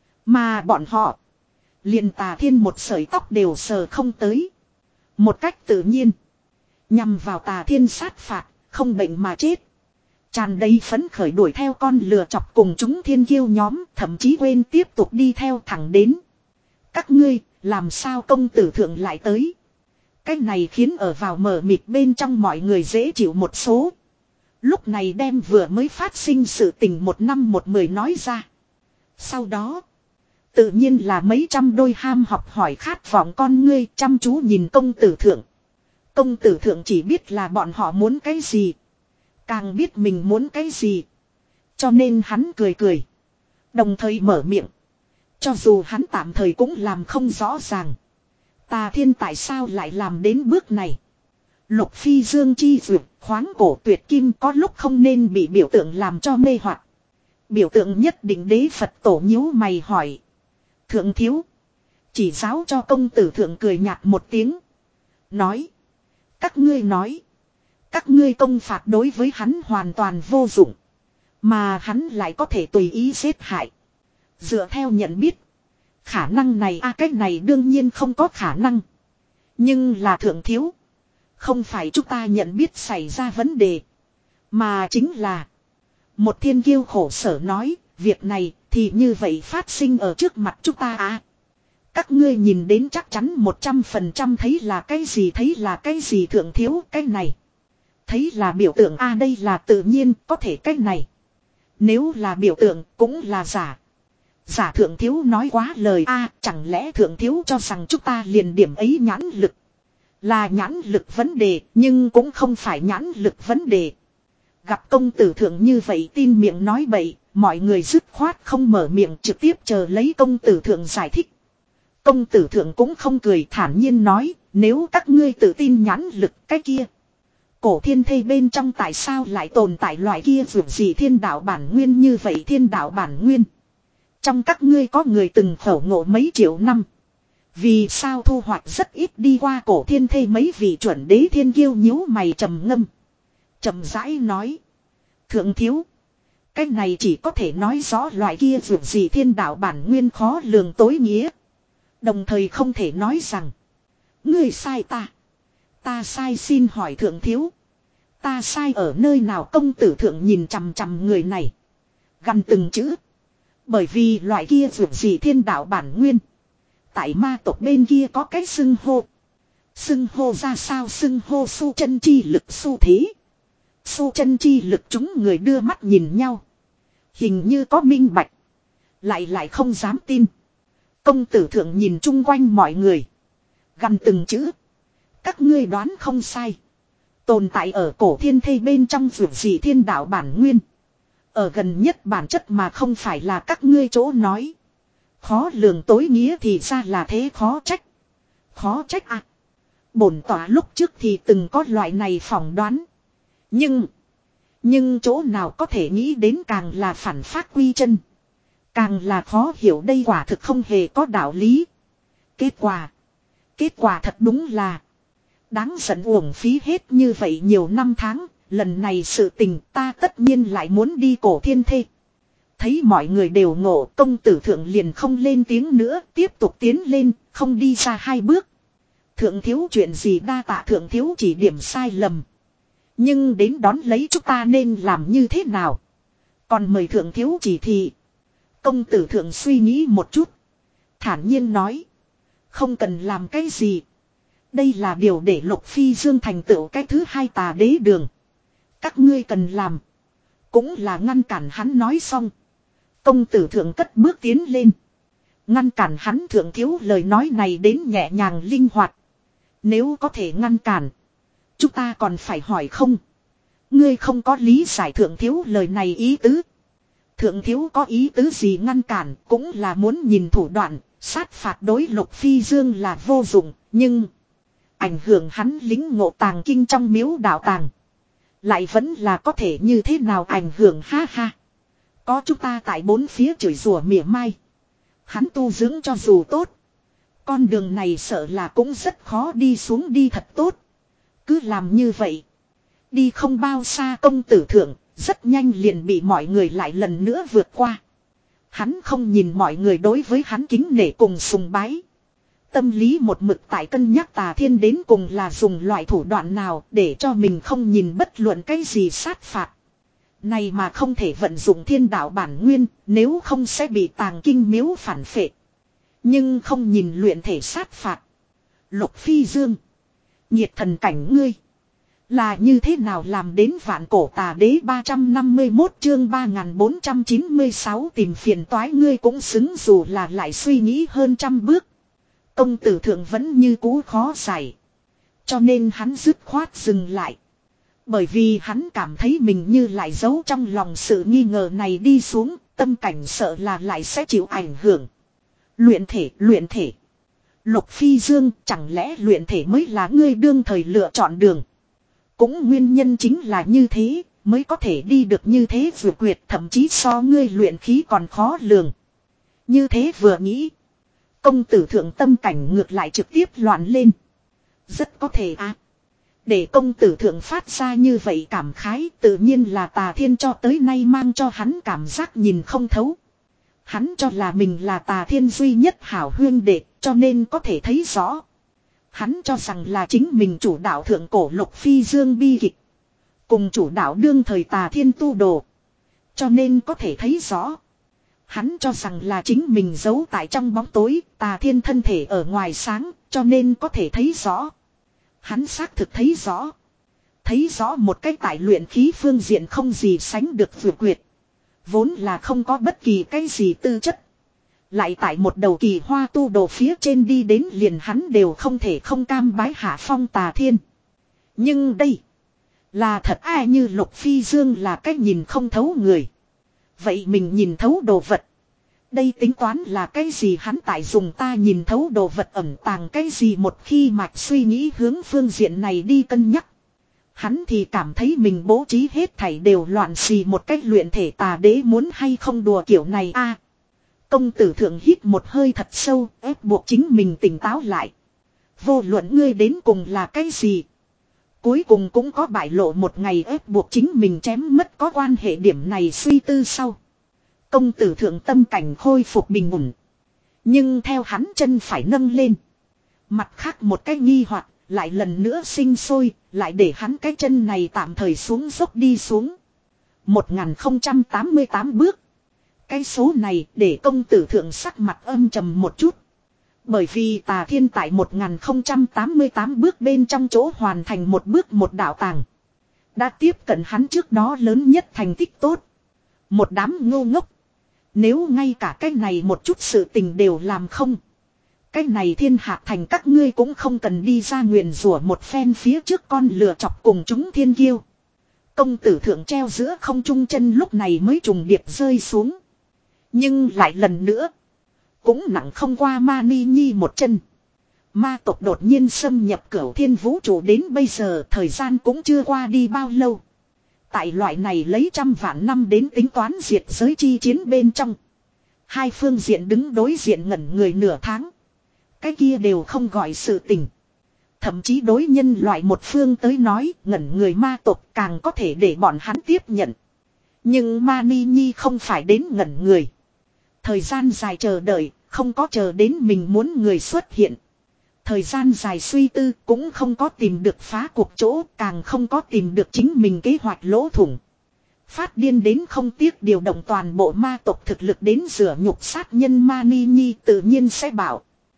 Mà bọn họ, liền Tà Thiên một sợi tóc đều sờ không tới. Một cách tự nhiên, nhằm vào Tà Thiên sát phạt, không bệnh mà chết. Tràn đầy phấn khởi đuổi theo con lừa chọc cùng chúng thiên kiêu nhóm, thậm chí quên tiếp tục đi theo thẳng đến. Các ngươi, làm sao công tử thượng lại tới? Cái này khiến ở vào mờ mịt bên trong mọi người dễ chịu một số. Lúc này đem vừa mới phát sinh sự tình một năm một mười nói ra. Sau đó, tự nhiên là mấy trăm đôi ham học hỏi khát vọng con ngươi chăm chú nhìn công tử thượng. Công tử thượng chỉ biết là bọn họ muốn cái gì. Càng biết mình muốn cái gì. Cho nên hắn cười cười. Đồng thời mở miệng. Cho dù hắn tạm thời cũng làm không rõ ràng. Tà Thiên tại sao lại làm đến bước này. Lục phi dương chi duyệt khoáng cổ tuyệt kim có lúc không nên bị biểu tượng làm cho mê hoặc. Biểu tượng nhất định đế Phật tổ nhíu mày hỏi. Thượng thiếu. Chỉ giáo cho công tử thượng cười nhạt một tiếng. Nói. Các ngươi nói. Các ngươi công phạt đối với hắn hoàn toàn vô dụng. Mà hắn lại có thể tùy ý giết hại. Dựa theo nhận biết. Khả năng này a à, cách này đương nhiên không có khả năng. Nhưng là thượng thiếu. Không phải chúng ta nhận biết xảy ra vấn đề. Mà chính là. Một thiên kiêu khổ sở nói. Việc này thì như vậy phát sinh ở trước mặt chúng ta à. Các ngươi nhìn đến chắc chắn một trăm phần trăm thấy là cái gì thấy là cái gì thượng thiếu cái này. Thấy là biểu tượng a à, đây là tự nhiên có thể cái này. Nếu là biểu tượng cũng là giả. Giả thượng thiếu nói quá lời a à, chẳng lẽ thượng thiếu cho rằng chúng ta liền điểm ấy nhãn lực. Là nhãn lực vấn đề nhưng cũng không phải nhãn lực vấn đề. Gặp công tử thượng như vậy tin miệng nói bậy, mọi người dứt khoát không mở miệng trực tiếp chờ lấy công tử thượng giải thích. Công tử thượng cũng không cười thản nhiên nói, nếu các ngươi tự tin nhãn lực cái kia. Cổ thiên thây bên trong tại sao lại tồn tại loại kia vượt gì thiên đạo bản nguyên như vậy thiên đạo bản nguyên. Trong các ngươi có người từng khẩu ngộ mấy triệu năm. Vì sao thu hoạch rất ít đi qua cổ thiên thây mấy vị chuẩn đế thiên kiêu nhíu mày trầm ngâm. Trầm rãi nói. Thượng thiếu. Cái này chỉ có thể nói rõ loại kia vượt gì thiên đạo bản nguyên khó lường tối nghĩa. Đồng thời không thể nói rằng. Ngươi sai ta. Ta sai xin hỏi thượng thiếu. Ta sai ở nơi nào công tử thượng nhìn chằm chằm người này. Gần từng chữ. Bởi vì loại kia vượt gì thiên đạo bản nguyên. Tại ma tộc bên kia có cái xưng hô. Xưng hô ra sao xưng hô su chân chi lực su thế. Su chân chi lực chúng người đưa mắt nhìn nhau. Hình như có minh bạch. Lại lại không dám tin. Công tử thượng nhìn chung quanh mọi người. Gần từng chữ. Các ngươi đoán không sai. Tồn tại ở cổ thiên thây bên trong vượt gì thiên đạo bản nguyên. Ở gần nhất bản chất mà không phải là các ngươi chỗ nói. Khó lường tối nghĩa thì ra là thế khó trách. Khó trách à. Bổn tỏa lúc trước thì từng có loại này phỏng đoán. Nhưng. Nhưng chỗ nào có thể nghĩ đến càng là phản phát quy chân. Càng là khó hiểu đây quả thực không hề có đạo lý. Kết quả. Kết quả thật đúng là. Đáng giận uổng phí hết như vậy nhiều năm tháng. Lần này sự tình ta tất nhiên lại muốn đi cổ thiên thê. Thấy mọi người đều ngộ công tử thượng liền không lên tiếng nữa. Tiếp tục tiến lên không đi ra hai bước. Thượng thiếu chuyện gì đa tạ thượng thiếu chỉ điểm sai lầm. Nhưng đến đón lấy chúng ta nên làm như thế nào. Còn mời thượng thiếu chỉ thị. Công tử thượng suy nghĩ một chút. Thản nhiên nói. Không cần làm cái gì. Đây là điều để Lục Phi Dương thành tựu cái thứ hai tà đế đường. Các ngươi cần làm. Cũng là ngăn cản hắn nói xong. Công tử thượng cất bước tiến lên. Ngăn cản hắn thượng thiếu lời nói này đến nhẹ nhàng linh hoạt. Nếu có thể ngăn cản. Chúng ta còn phải hỏi không. Ngươi không có lý giải thượng thiếu lời này ý tứ. Thượng thiếu có ý tứ gì ngăn cản, cũng là muốn nhìn thủ đoạn, sát phạt đối Lục Phi Dương là vô dụng, nhưng ảnh hưởng hắn lính ngộ tàng kinh trong miếu đạo tàng. Lại vẫn là có thể như thế nào ảnh hưởng, ha ha. Có chúng ta tại bốn phía chửi rủa mỉa mai. Hắn tu dưỡng cho dù tốt. Con đường này sợ là cũng rất khó đi xuống đi thật tốt. Cứ làm như vậy. Đi không bao xa công tử thượng, rất nhanh liền bị mọi người lại lần nữa vượt qua. Hắn không nhìn mọi người đối với hắn kính nể cùng sùng bái. Tâm lý một mực tại cân nhắc Tà Thiên đến cùng là dùng loại thủ đoạn nào để cho mình không nhìn bất luận cái gì sát phạt. Này mà không thể vận dụng thiên đạo bản nguyên, nếu không sẽ bị tàng kinh miếu phản phệ. Nhưng không nhìn luyện thể sát phạt. Lục Phi Dương, nhiệt thần cảnh ngươi, là như thế nào làm đến vạn cổ tà đế ba trăm năm mươi mốt chương ba nghìn bốn trăm chín mươi sáu tìm phiền toái ngươi cũng xứng dù là lại suy nghĩ hơn trăm bước. Công tử thượng vẫn như cũ khó giải. Cho nên hắn dứt khoát dừng lại. Bởi vì hắn cảm thấy mình như lại giấu trong lòng sự nghi ngờ này đi xuống, tâm cảnh sợ là lại sẽ chịu ảnh hưởng. Luyện thể, luyện thể. Lục Phi Dương, chẳng lẽ luyện thể mới là ngươi đương thời lựa chọn đường. Cũng nguyên nhân chính là như thế, mới có thể đi được như thế vừa quyệt, thậm chí so ngươi luyện khí còn khó lường. Như thế vừa nghĩ, công tử thượng tâm cảnh ngược lại trực tiếp loạn lên. Rất có thể à. Để công tử thượng phát ra như vậy cảm khái tự nhiên là Tà Thiên cho tới nay mang cho hắn cảm giác nhìn không thấu. Hắn cho là mình là Tà Thiên duy nhất hảo huyên đệ, cho nên có thể thấy rõ. Hắn cho rằng là chính mình chủ đạo thượng cổ Lục Phi Dương bi kịch. Cùng chủ đạo đương thời Tà Thiên tu đồ. Cho nên có thể thấy rõ. Hắn cho rằng là chính mình giấu tại trong bóng tối, Tà Thiên thân thể ở ngoài sáng, cho nên có thể thấy rõ. Hắn xác thực thấy rõ. Thấy rõ một cách tại luyện khí phương diện không gì sánh được vừa quyệt. Vốn là không có bất kỳ cái gì tư chất. Lại tại một đầu kỳ hoa tu đồ phía trên đi đến liền hắn đều không thể không cam bái hạ phong Tà Thiên. Nhưng đây là thật ai như Lục Phi Dương là cách nhìn không thấu người. Vậy mình nhìn thấu đồ vật. Đây tính toán là cái gì hắn tại dùng ta nhìn thấu đồ vật ẩn tàng cái gì một khi mạch suy nghĩ hướng phương diện này đi cân nhắc. Hắn thì cảm thấy mình bố trí hết thảy đều loạn xì một cách luyện thể tà đế muốn hay không đùa kiểu này a. Công tử thượng hít một hơi thật sâu ép buộc chính mình tỉnh táo lại. Vô luận ngươi đến cùng là cái gì. Cuối cùng cũng có bại lộ một ngày ép buộc chính mình chém mất có quan hệ điểm này suy tư sau. Công tử thượng tâm cảnh khôi phục bình ổn. Nhưng theo hắn chân phải nâng lên. Mặt khác một cái nghi hoặc lại lần nữa sinh sôi, lại để hắn cái chân này tạm thời xuống dốc đi xuống. một nghìn không trăm tám mươi tám bước. Cái số này để công tử thượng sắc mặt âm trầm một chút. Bởi vì Tà Thiên tại một nghìn không trăm tám mươi tám bước bên trong chỗ hoàn thành một bước một đạo tàng. Đã tiếp cận hắn trước đó lớn nhất thành tích tốt. Một đám ngô ngốc. Nếu ngay cả cái này một chút sự tình đều làm không. Cái này thiên hạ thành các ngươi cũng không cần đi ra nguyền rủa một phen phía trước con lừa chọc cùng chúng thiên kiêu. Công tử thượng treo giữa không trung chân lúc này mới trùng điệp rơi xuống. Nhưng lại lần nữa. Cũng nặng không qua ma ni nhi một chân. Ma tộc đột nhiên xâm nhập cửu thiên vũ trụ đến bây giờ thời gian cũng chưa qua đi bao lâu. Tại loại này lấy trăm vạn năm đến tính toán diệt giới chi chiến bên trong. Hai phương diện đứng đối diện ngẩn người nửa tháng. Cái kia đều không gọi sự tình. Thậm chí đối nhân loại một phương tới nói ngẩn người ma tộc càng có thể để bọn hắn tiếp nhận. Nhưng ma ni nhi không phải đến ngẩn người. Thời gian dài chờ đợi, không có chờ đến mình muốn người xuất hiện. Thời gian dài suy tư cũng không có tìm được phá cuộc chỗ, càng không có tìm được chính mình kế hoạch lỗ thủng. Phát điên đến không tiếc điều động toàn bộ ma tộc thực lực đến rửa nhục sát nhân Mani Nhi tự nhiên sẽ bảo.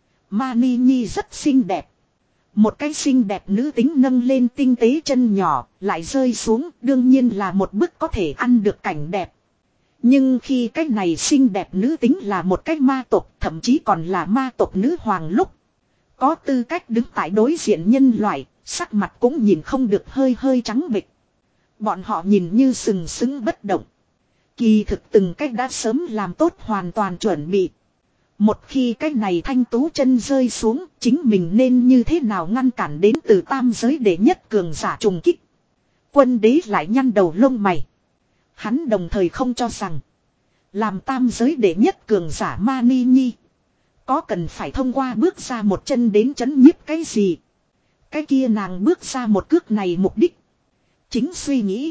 Mani Nhi rất xinh đẹp. Một cái xinh đẹp nữ tính nâng lên tinh tế chân nhỏ, lại rơi xuống, đương nhiên là một bức có thể ăn được cảnh đẹp. Nhưng khi cái này xinh đẹp nữ tính là một cái ma tộc, thậm chí còn là ma tộc nữ hoàng lúc. Có tư cách đứng tại đối diện nhân loại, sắc mặt cũng nhìn không được hơi hơi trắng bệch. Bọn họ nhìn như sừng sững bất động. Kỳ thực từng cách đã sớm làm tốt hoàn toàn chuẩn bị. Một khi cái này thanh tú chân rơi xuống, chính mình nên như thế nào ngăn cản đến từ tam giới đệ nhất cường giả trùng kích. Quân đế lại nhăn đầu lông mày. Hắn đồng thời không cho rằng, làm tam giới đệ nhất cường giả Mani Nhi, có cần phải thông qua bước ra một chân đến chấn nhiếp cái gì. Cái kia nàng bước ra một cước này mục đích. Chính suy nghĩ.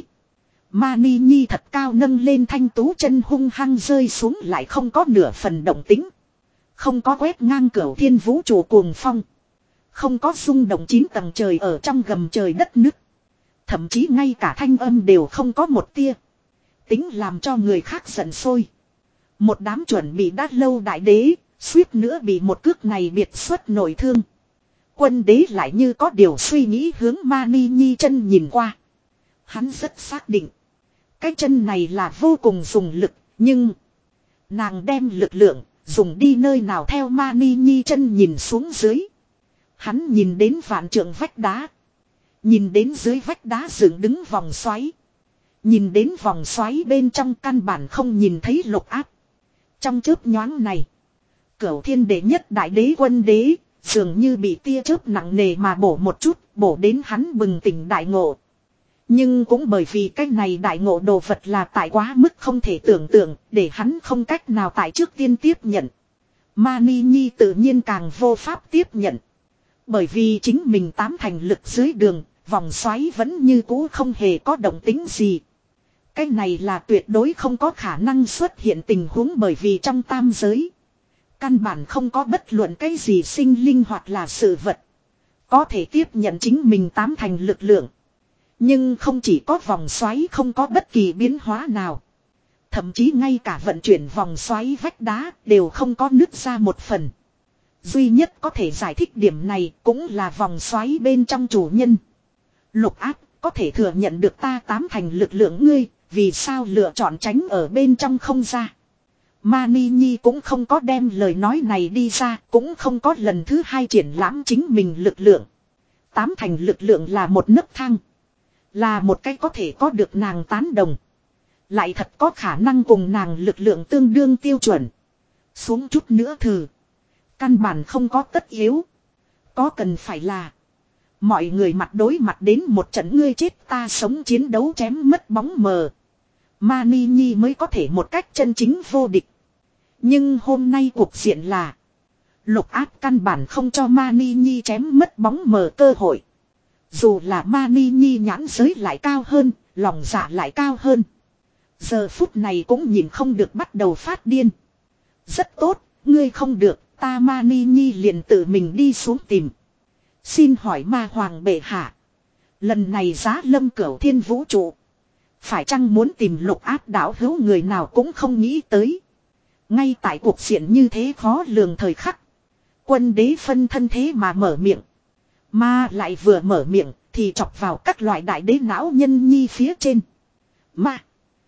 Mani Nhi thật cao nâng lên thanh tú chân hung hăng rơi xuống lại không có nửa phần động tính. Không có quét ngang cửu thiên vũ trụ cuồng phong. Không có rung động chín tầng trời ở trong gầm trời đất nứt. Thậm chí ngay cả thanh âm đều không có một tia. Tính làm cho người khác giận sôi. Một đám chuẩn bị đã lâu đại đế, suýt nữa bị một cước này biệt xuất nội thương. Quân đế lại như có điều suy nghĩ hướng Mani Nhi chân nhìn qua. Hắn rất xác định. Cái chân này là vô cùng dùng lực, nhưng nàng đem lực lượng dùng đi nơi nào theo Mani Nhi chân nhìn xuống dưới. Hắn nhìn đến vạn trượng vách đá. Nhìn đến dưới vách đá dựng đứng vòng xoáy. Nhìn đến vòng xoáy bên trong căn bản không nhìn thấy Lục Áp. Trong chớp nhoáng này, cửu thiên đệ nhất đại đế quân đế dường như bị tia chớp nặng nề mà bổ một chút, bổ đến hắn bừng tỉnh đại ngộ. Nhưng cũng bởi vì cái này đại ngộ đồ vật là tại quá mức không thể tưởng tượng, để hắn không cách nào tại trước tiên tiếp nhận. Mani Nhi tự nhiên càng vô pháp tiếp nhận. Bởi vì chính mình tám thành lực dưới đường, vòng xoáy vẫn như cũ không hề có động tính gì. Cái này là tuyệt đối không có khả năng xuất hiện tình huống, bởi vì trong tam giới căn bản không có bất luận cái gì sinh linh hoặc là sự vật có thể tiếp nhận chính mình tám thành lực lượng. Nhưng không chỉ có vòng xoáy không có bất kỳ biến hóa nào. Thậm chí ngay cả vận chuyển vòng xoáy vách đá đều không có nứt ra một phần. Duy nhất có thể giải thích điểm này cũng là vòng xoáy bên trong chủ nhân. Lục Áp có thể thừa nhận được ta tám thành lực lượng ngươi, vì sao lựa chọn tránh ở bên trong không ra. Mani Nhi cũng không có đem lời nói này đi ra, cũng không có lần thứ hai triển lãm chính mình lực lượng. Tám thành lực lượng là một nấc thang. Là một cách có thể có được nàng tán đồng. Lại thật có khả năng cùng nàng lực lượng tương đương tiêu chuẩn. Xuống chút nữa thử. Căn bản không có tất yếu. Có cần phải là mọi người mặt đối mặt đến một trận ngươi chết ta sống chiến đấu chém mất bóng mờ. Mani Nhi mới có thể một cách chân chính vô địch. Nhưng hôm nay cuộc diện là Lục Áp căn bản không cho Mani Nhi chém mất bóng mờ cơ hội. Dù là Mani Nhi nhãn giới lại cao hơn, lòng dạ lại cao hơn. Giờ phút này cũng nhìn không được bắt đầu phát điên. Rất tốt, ngươi không được, ta Mani Nhi liền tự mình đi xuống tìm. Xin hỏi ma hoàng bệ hạ. Lần này giá lâm cửu thiên vũ trụ. Phải chăng muốn tìm Lục Áp đảo hữu, người nào cũng không nghĩ tới. Ngay tại cuộc diện như thế khó lường thời khắc. Quân đế phân thân thế mà mở miệng. Mà lại vừa mở miệng thì chọc vào các loại đại đế não nhân nhi phía trên. Ma.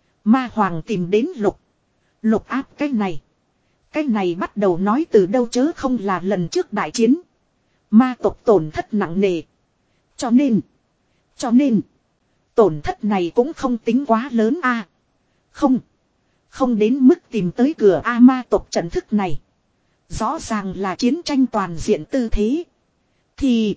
Ma hoàng tìm đến Lục. Lục Áp cái này. Cái này bắt đầu nói từ đâu chớ không là lần trước đại chiến. Ma tộc tổn thất nặng nề. Cho nên. Cho nên. Tổn thất này cũng không tính quá lớn a. À, không. Không đến mức tìm tới cửa A ma tộc trận thức này. Rõ ràng là chiến tranh toàn diện tư thế. Thì.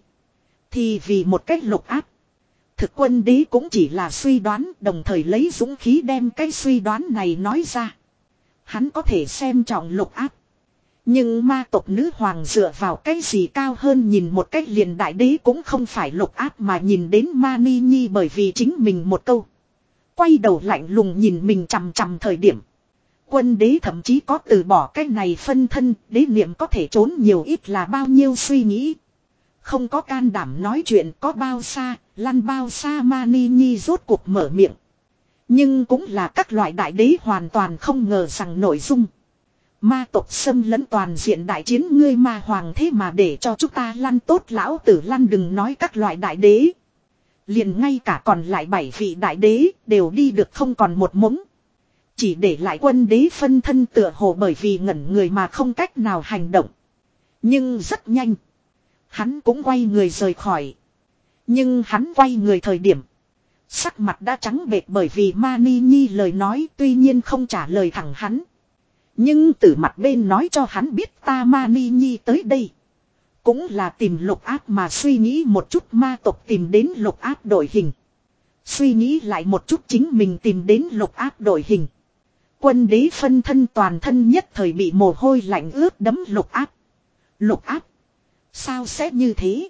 Thì vì một cách Lục Áp. Thực quân đế cũng chỉ là suy đoán, đồng thời lấy dũng khí đem cái suy đoán này nói ra. Hắn có thể xem trọng Lục Áp. Nhưng ma tộc nữ hoàng dựa vào cái gì cao hơn nhìn một cách liền đại đế cũng không phải Lục Áp mà nhìn đến Mani Nhi, bởi vì chính mình một câu. Quay đầu lạnh lùng nhìn mình chằm chằm thời điểm. Quân đế thậm chí có từ bỏ cái này phân thân, đế niệm có thể trốn nhiều ít là bao nhiêu suy nghĩ. Không có can đảm nói chuyện có bao xa, lăn bao xa. Mani Nhi rốt cuộc mở miệng. Nhưng cũng là các loại đại đế hoàn toàn không ngờ rằng nội dung. Ma tộc xâm lấn toàn diện đại chiến, ngươi ma hoàng thế mà để cho chúng ta lăn tốt lão tử lăn, đừng nói các loại đại đế. Liền ngay cả còn lại bảy vị đại đế đều đi được không còn một mống. Chỉ để lại quân đế phân thân tựa hồ bởi vì ngẩn người mà không cách nào hành động. Nhưng rất nhanh. Hắn cũng quay người rời khỏi. Nhưng hắn quay người thời điểm. Sắc mặt đã trắng bệch bởi vì Mani Nhi lời nói tuy nhiên không trả lời thẳng hắn. Nhưng từ mặt bên nói cho hắn biết ta Mani Nhi tới đây. Cũng là tìm lục áp mà suy nghĩ một chút ma tộc tìm đến lục áp đổi hình. Suy nghĩ lại một chút chính mình tìm đến lục áp đổi hình. Quân đế phân thân toàn thân nhất thời bị mồ hôi lạnh ướt đẫm lục áp. Lục áp. Sao sẽ như thế?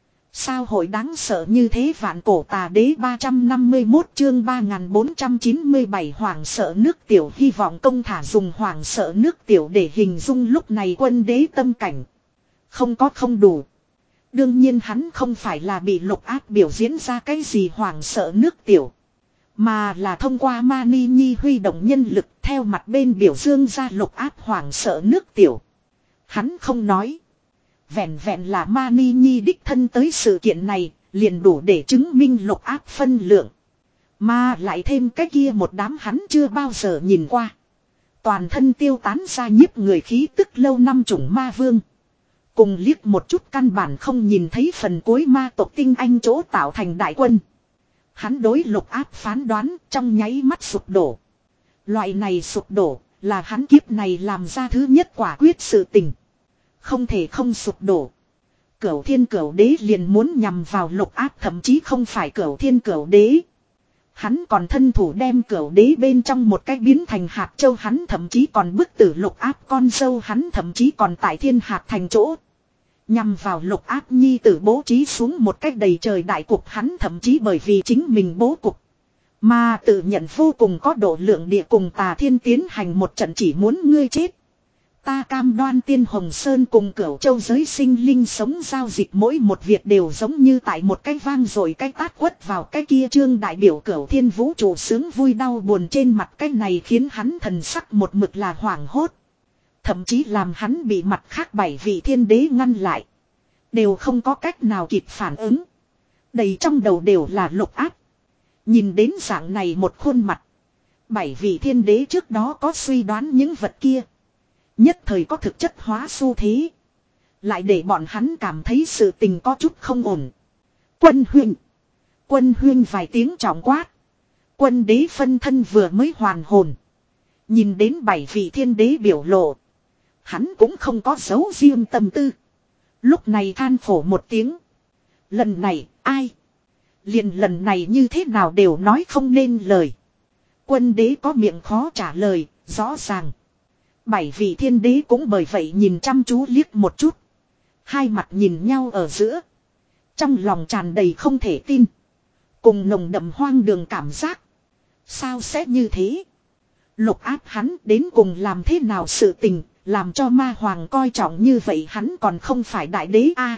Sao hội đáng sợ như thế vạn cổ tà đế ba trăm năm mươi mốt chương ba nghìn bốn trăm chín mươi bảy hoàng sợ nước tiểu hy vọng công thả dùng hoàng sợ nước tiểu để hình dung lúc này quân đế tâm cảnh. Không có không đủ. Đương nhiên hắn không phải là bị lục áp biểu diễn ra cái gì hoàng sợ nước tiểu. Mà là thông qua Mani Nhi huy động nhân lực theo mặt bên biểu dương ra lục áp hoàng sợ nước tiểu. Hắn không nói. Vẹn vẹn là Mani Nhi đích thân tới sự kiện này liền đủ để chứng minh lục áp phân lượng. Mà lại thêm cái kia một đám hắn chưa bao giờ nhìn qua. Toàn thân tiêu tán ra nhiếp người khí tức lâu năm chủng ma vương. Cùng liếc một chút căn bản không nhìn thấy phần cuối ma tộc tinh anh chỗ tạo thành đại quân. Hắn đối lục áp phán đoán trong nháy mắt sụp đổ. Loại này sụp đổ là hắn kiếp này làm ra thứ nhất quả quyết sự tình. Không thể không sụp đổ. Cửu thiên cửu đế liền muốn nhằm vào lục áp thậm chí không phải cửu thiên cửu đế. Hắn còn thân thủ đem cửu đế bên trong một cách biến thành hạt châu hắn thậm chí còn bức tử lục áp con dâu hắn thậm chí còn tại thiên hạt thành chỗ. Nhằm vào lục áp nhi tử bố trí xuống một cách đầy trời đại cục hắn thậm chí bởi vì chính mình bố cục. Mà tự nhận vô cùng có độ lượng địa cùng tà thiên tiến hành một trận chỉ muốn ngươi chết. Ta cam đoan tiên hồng sơn cùng cửu châu giới sinh linh sống giao dịch mỗi một việc đều giống như tại một cái vang rồi cái tát quất vào cái kia trương đại biểu cửu thiên vũ trụ sướng vui đau buồn trên mặt cái này khiến hắn thần sắc một mực là hoảng hốt. Thậm chí làm hắn bị mặt khác bảy vị thiên đế ngăn lại. Đều không có cách nào kịp phản ứng. Đầy trong đầu đều là lục áp. Nhìn đến dạng này một khuôn mặt. Bảy vị thiên đế trước đó có suy đoán những vật kia. Nhất thời có thực chất hóa xu thế. Lại để bọn hắn cảm thấy sự tình có chút không ổn. Quân huynh. Quân huynh vài tiếng trọng quát. Quân đế phân thân vừa mới hoàn hồn. Nhìn đến bảy vị thiên đế biểu lộ. Hắn cũng không có dấu riêng tâm tư. Lúc này than khổ một tiếng. Lần này ai? Liền lần này như thế nào đều nói không nên lời. Quân đế có miệng khó trả lời, rõ ràng. Bảy vị thiên đế cũng bởi vậy nhìn chăm chú liếc một chút. Hai mặt nhìn nhau ở giữa. Trong lòng tràn đầy không thể tin. Cùng nồng đậm hoang đường cảm giác. Sao sẽ như thế? Lục áp hắn đến cùng làm thế nào sự tình, làm cho ma hoàng coi trọng như vậy hắn còn không phải đại đế a. À,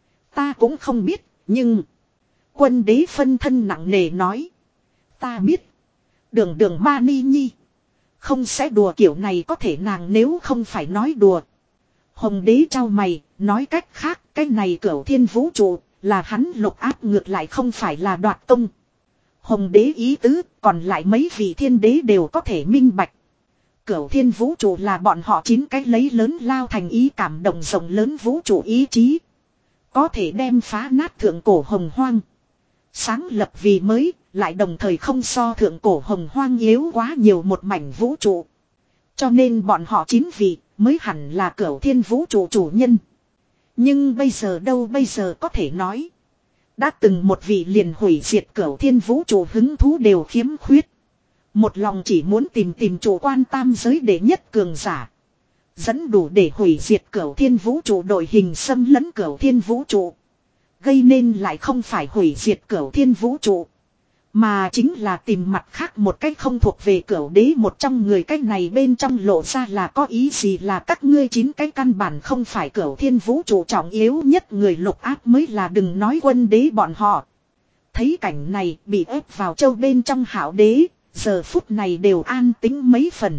ta cũng không biết, nhưng... Quân đế phân thân nặng nề nói. Ta biết. Đường đường Mani Nhi. Không sẽ đùa kiểu này có thể nàng nếu không phải nói đùa. Hồng đế trao mày, nói cách khác, cái này cửu thiên vũ trụ, là hắn lục áp ngược lại không phải là đoạt công. Hồng đế ý tứ, còn lại mấy vị thiên đế đều có thể minh bạch. Cửu thiên vũ trụ là bọn họ chín cái lấy lớn lao thành ý cảm động rộng lớn vũ trụ ý chí. Có thể đem phá nát thượng cổ hồng hoang. Sáng lập vì mới, lại đồng thời không so thượng cổ hồng hoang yếu quá nhiều một mảnh vũ trụ. Cho nên bọn họ chín vị mới hẳn là cửu thiên vũ trụ chủ nhân. Nhưng bây giờ đâu bây giờ có thể nói. Đã từng một vị liền hủy diệt cửu thiên vũ trụ hứng thú đều khiếm khuyết. Một lòng chỉ muốn tìm tìm chủ quan tam giới để nhất cường giả. Dẫn đủ để hủy diệt cửu thiên vũ trụ đội hình xâm lấn cửu thiên vũ trụ. Gây nên lại không phải hủy diệt cửu thiên vũ trụ. Mà chính là tìm mặt khác một cách không thuộc về cửu đế một trong người cách này bên trong lộ ra là có ý gì là các ngươi chín cái căn bản không phải cửu thiên vũ trụ trọng yếu nhất người lục áp mới là đừng nói quân đế bọn họ. Thấy cảnh này bị ép vào châu bên trong hảo đế, giờ phút này đều an tính mấy phần.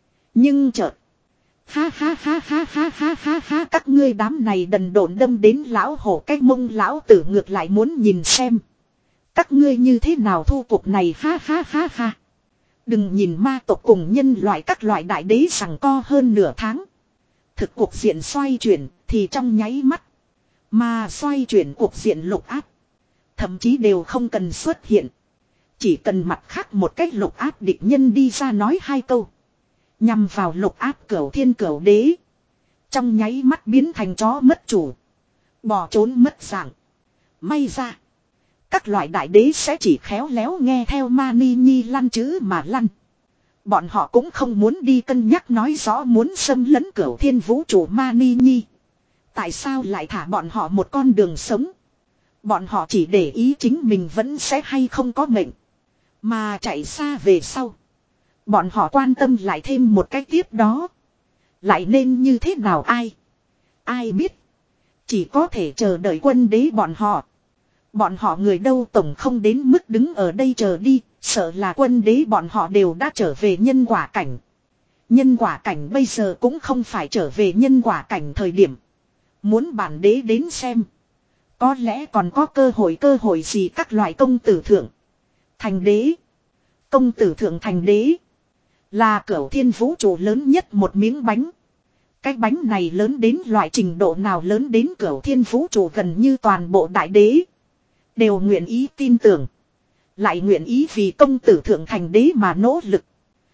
Nhưng chợt. Ha ha ha ha ha ha ha ha các ngươi đám này đần độn đâm đến lão hổ cái mông lão tử ngược lại muốn nhìn xem. Các ngươi như thế nào thu cục này ha ha ha ha. Đừng nhìn ma tộc cùng nhân loại các loại đại đế rằng co hơn nửa tháng. Thực cuộc diện xoay chuyển thì trong nháy mắt. Mà xoay chuyển cuộc diện lục áp. Thậm chí đều không cần xuất hiện. Chỉ cần mặt khác một cách lục áp địch nhân đi ra nói hai câu. Nhằm vào lục áp cửu thiên cửu đế. Trong nháy mắt biến thành chó mất chủ. Bỏ trốn mất dạng. May ra. Các loại đại đế sẽ chỉ khéo léo nghe theo Mani Nhi lăn chữ mà lăn. Bọn họ cũng không muốn đi cân nhắc nói rõ muốn xâm lấn cửu thiên vũ trụ Mani Nhi. Tại sao lại thả bọn họ một con đường sống? Bọn họ chỉ để ý chính mình vẫn sẽ hay không có mệnh. Mà chạy xa về sau. Bọn họ quan tâm lại thêm một cái tiếp đó. Lại nên như thế nào ai? Ai biết? Chỉ có thể chờ đợi quân đế bọn họ. Bọn họ người đâu tổng không đến mức đứng ở đây chờ đi. Sợ là quân đế bọn họ đều đã trở về nhân quả cảnh. Nhân quả cảnh bây giờ cũng không phải trở về nhân quả cảnh thời điểm. Muốn bản đế đến xem. Có lẽ còn có cơ hội cơ hội gì các loại công tử thượng. Thành đế. Công tử thượng thành đế. Là cửu thiên vũ trụ lớn nhất một miếng bánh. Cái bánh này lớn đến loại trình độ nào lớn đến cửu thiên vũ trụ gần như toàn bộ đại đế. Đều nguyện ý tin tưởng. Lại nguyện ý vì công tử thượng thành đế mà nỗ lực.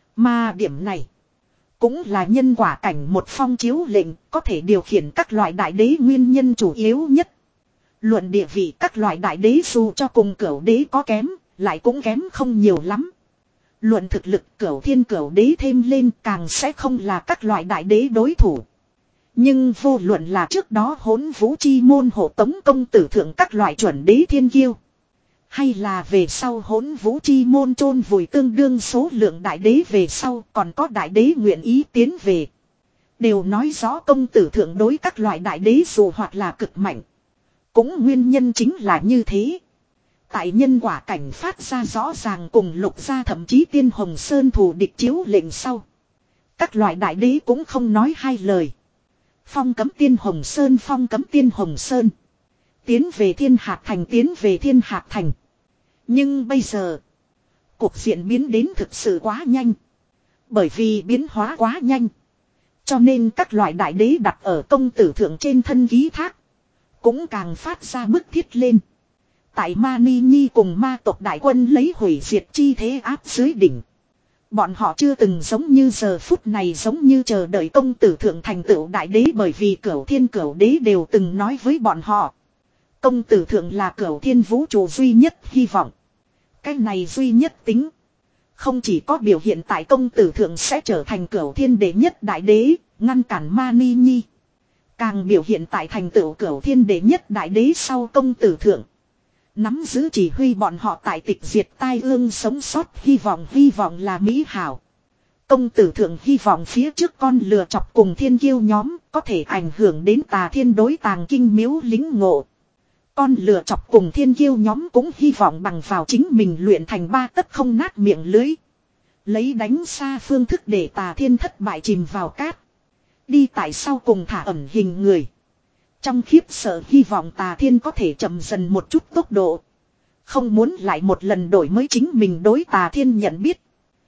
Mà điểm này. Cũng là nhân quả cảnh một phong chiếu lệnh có thể điều khiển các loại đại đế nguyên nhân chủ yếu nhất. Luận địa vị các loại đại đế dù cho cùng cửu đế có kém, lại cũng kém không nhiều lắm. Luận thực lực cửu thiên cửu đế thêm lên càng sẽ không là các loại đại đế đối thủ. Nhưng vô luận là trước đó hỗn vũ chi môn hộ tống công tử thượng các loại chuẩn đế thiên kiêu. Hay là về sau hỗn vũ chi môn chôn vùi tương đương số lượng đại đế về sau còn có đại đế nguyện ý tiến về. Đều nói rõ công tử thượng đối các loại đại đế dù hoặc là cực mạnh. Cũng nguyên nhân chính là như thế. Tại nhân quả cảnh phát ra rõ ràng cùng lục gia thậm chí tiên hồng sơn thù địch chiếu lệnh sau. Các loại đại đế cũng không nói hai lời. Phong cấm tiên hồng sơn phong cấm tiên hồng sơn. Tiến về thiên hạt thành tiến về thiên hạt thành. Nhưng bây giờ. Cuộc diện biến đến thực sự quá nhanh. Bởi vì biến hóa quá nhanh. Cho nên các loại đại đế đặt ở công tử thượng trên thân ký thác. Cũng càng phát ra bức thiết lên. Tại Mani Nhi cùng ma tộc đại quân lấy hủy diệt chi thế áp dưới đỉnh. Bọn họ chưa từng giống như giờ phút này giống như chờ đợi công tử thượng thành tựu đại đế bởi vì cửu thiên cửu đế đều từng nói với bọn họ. Công tử thượng là cửu thiên vũ trụ duy nhất hy vọng. Cái này duy nhất tính. Không chỉ có biểu hiện tại công tử thượng sẽ trở thành cửu thiên đệ nhất đại đế, ngăn cản Mani Nhi. Càng biểu hiện tại thành tựu cửu thiên đệ nhất đại đế sau công tử thượng. Nắm giữ chỉ huy bọn họ tại tịch diệt tai ương sống sót hy vọng hy vọng là mỹ hảo. Công tử thượng hy vọng phía trước con lừa chọc cùng thiên kiêu nhóm có thể ảnh hưởng đến tà thiên đối tàng kinh miếu lính ngộ. Con lừa chọc cùng thiên kiêu nhóm cũng hy vọng bằng vào chính mình luyện thành ba tấc không nát miệng lưới. Lấy đánh xa phương thức để tà thiên thất bại chìm vào cát. Đi tại sau cùng thả ẩn hình người. Trong khiếp sợ hy vọng tà thiên có thể chậm dần một chút tốc độ. Không muốn lại một lần đổi mới chính mình đối tà thiên nhận biết.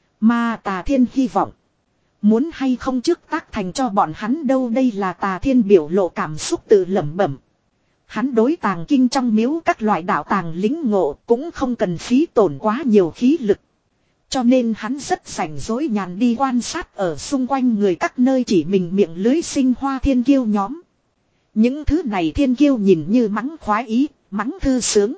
Mà tà thiên hy vọng. Muốn hay không trước tác thành cho bọn hắn đâu đây là tà thiên biểu lộ cảm xúc tự lẩm bẩm. Hắn đối tàng kinh trong miếu các loại đạo tàng lính ngộ cũng không cần phí tổn quá nhiều khí lực. Cho nên hắn rất rảnh rỗi nhàn đi quan sát ở xung quanh người các nơi chỉ mình miệng lưới sinh hoa thiên kiêu nhóm. Những thứ này thiên kiêu nhìn như mắng khoái ý, mắng thư sướng.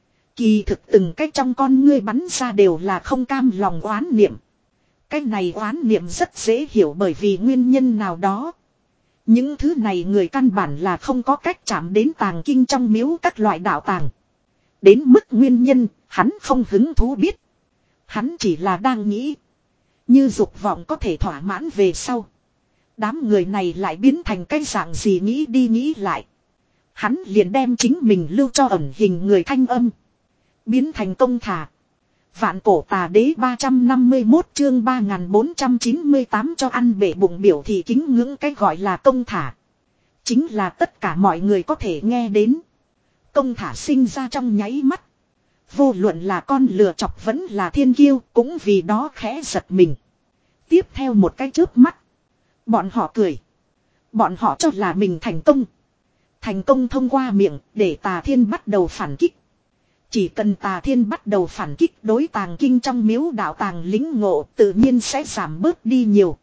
Kỳ thực từng cái trong con ngươi bắn ra đều là không cam lòng oán niệm. Cái này oán niệm rất dễ hiểu bởi vì nguyên nhân nào đó. Những thứ này người căn bản là không có cách chạm đến tàng kinh trong miếu các loại đạo tàng. Đến mức nguyên nhân, hắn không hứng thú biết. Hắn chỉ là đang nghĩ. Như dục vọng có thể thỏa mãn về sau. Đám người này lại biến thành cái dạng gì nghĩ đi nghĩ lại. Hắn liền đem chính mình lưu cho ẩn hình người thanh âm. Biến thành công thả. Vạn cổ tà đế ba trăm năm mươi mốt chương ba nghìn bốn trăm chín mươi tám cho ăn bể bụng biểu thị kính ngưỡng cái gọi là công thả. Chính là tất cả mọi người có thể nghe đến. Công thả sinh ra trong nháy mắt. Vô luận là con lừa chọc vẫn là thiên kiêu cũng vì đó khẽ giật mình. Tiếp theo một cái chớp mắt. Bọn họ cười. Bọn họ cho là mình thành công. Thành công thông qua miệng để tà thiên bắt đầu phản kích. Chỉ cần Tà Thiên bắt đầu phản kích đối tàng kinh trong miếu đạo tàng lính ngộ tự nhiên sẽ giảm bớt đi nhiều.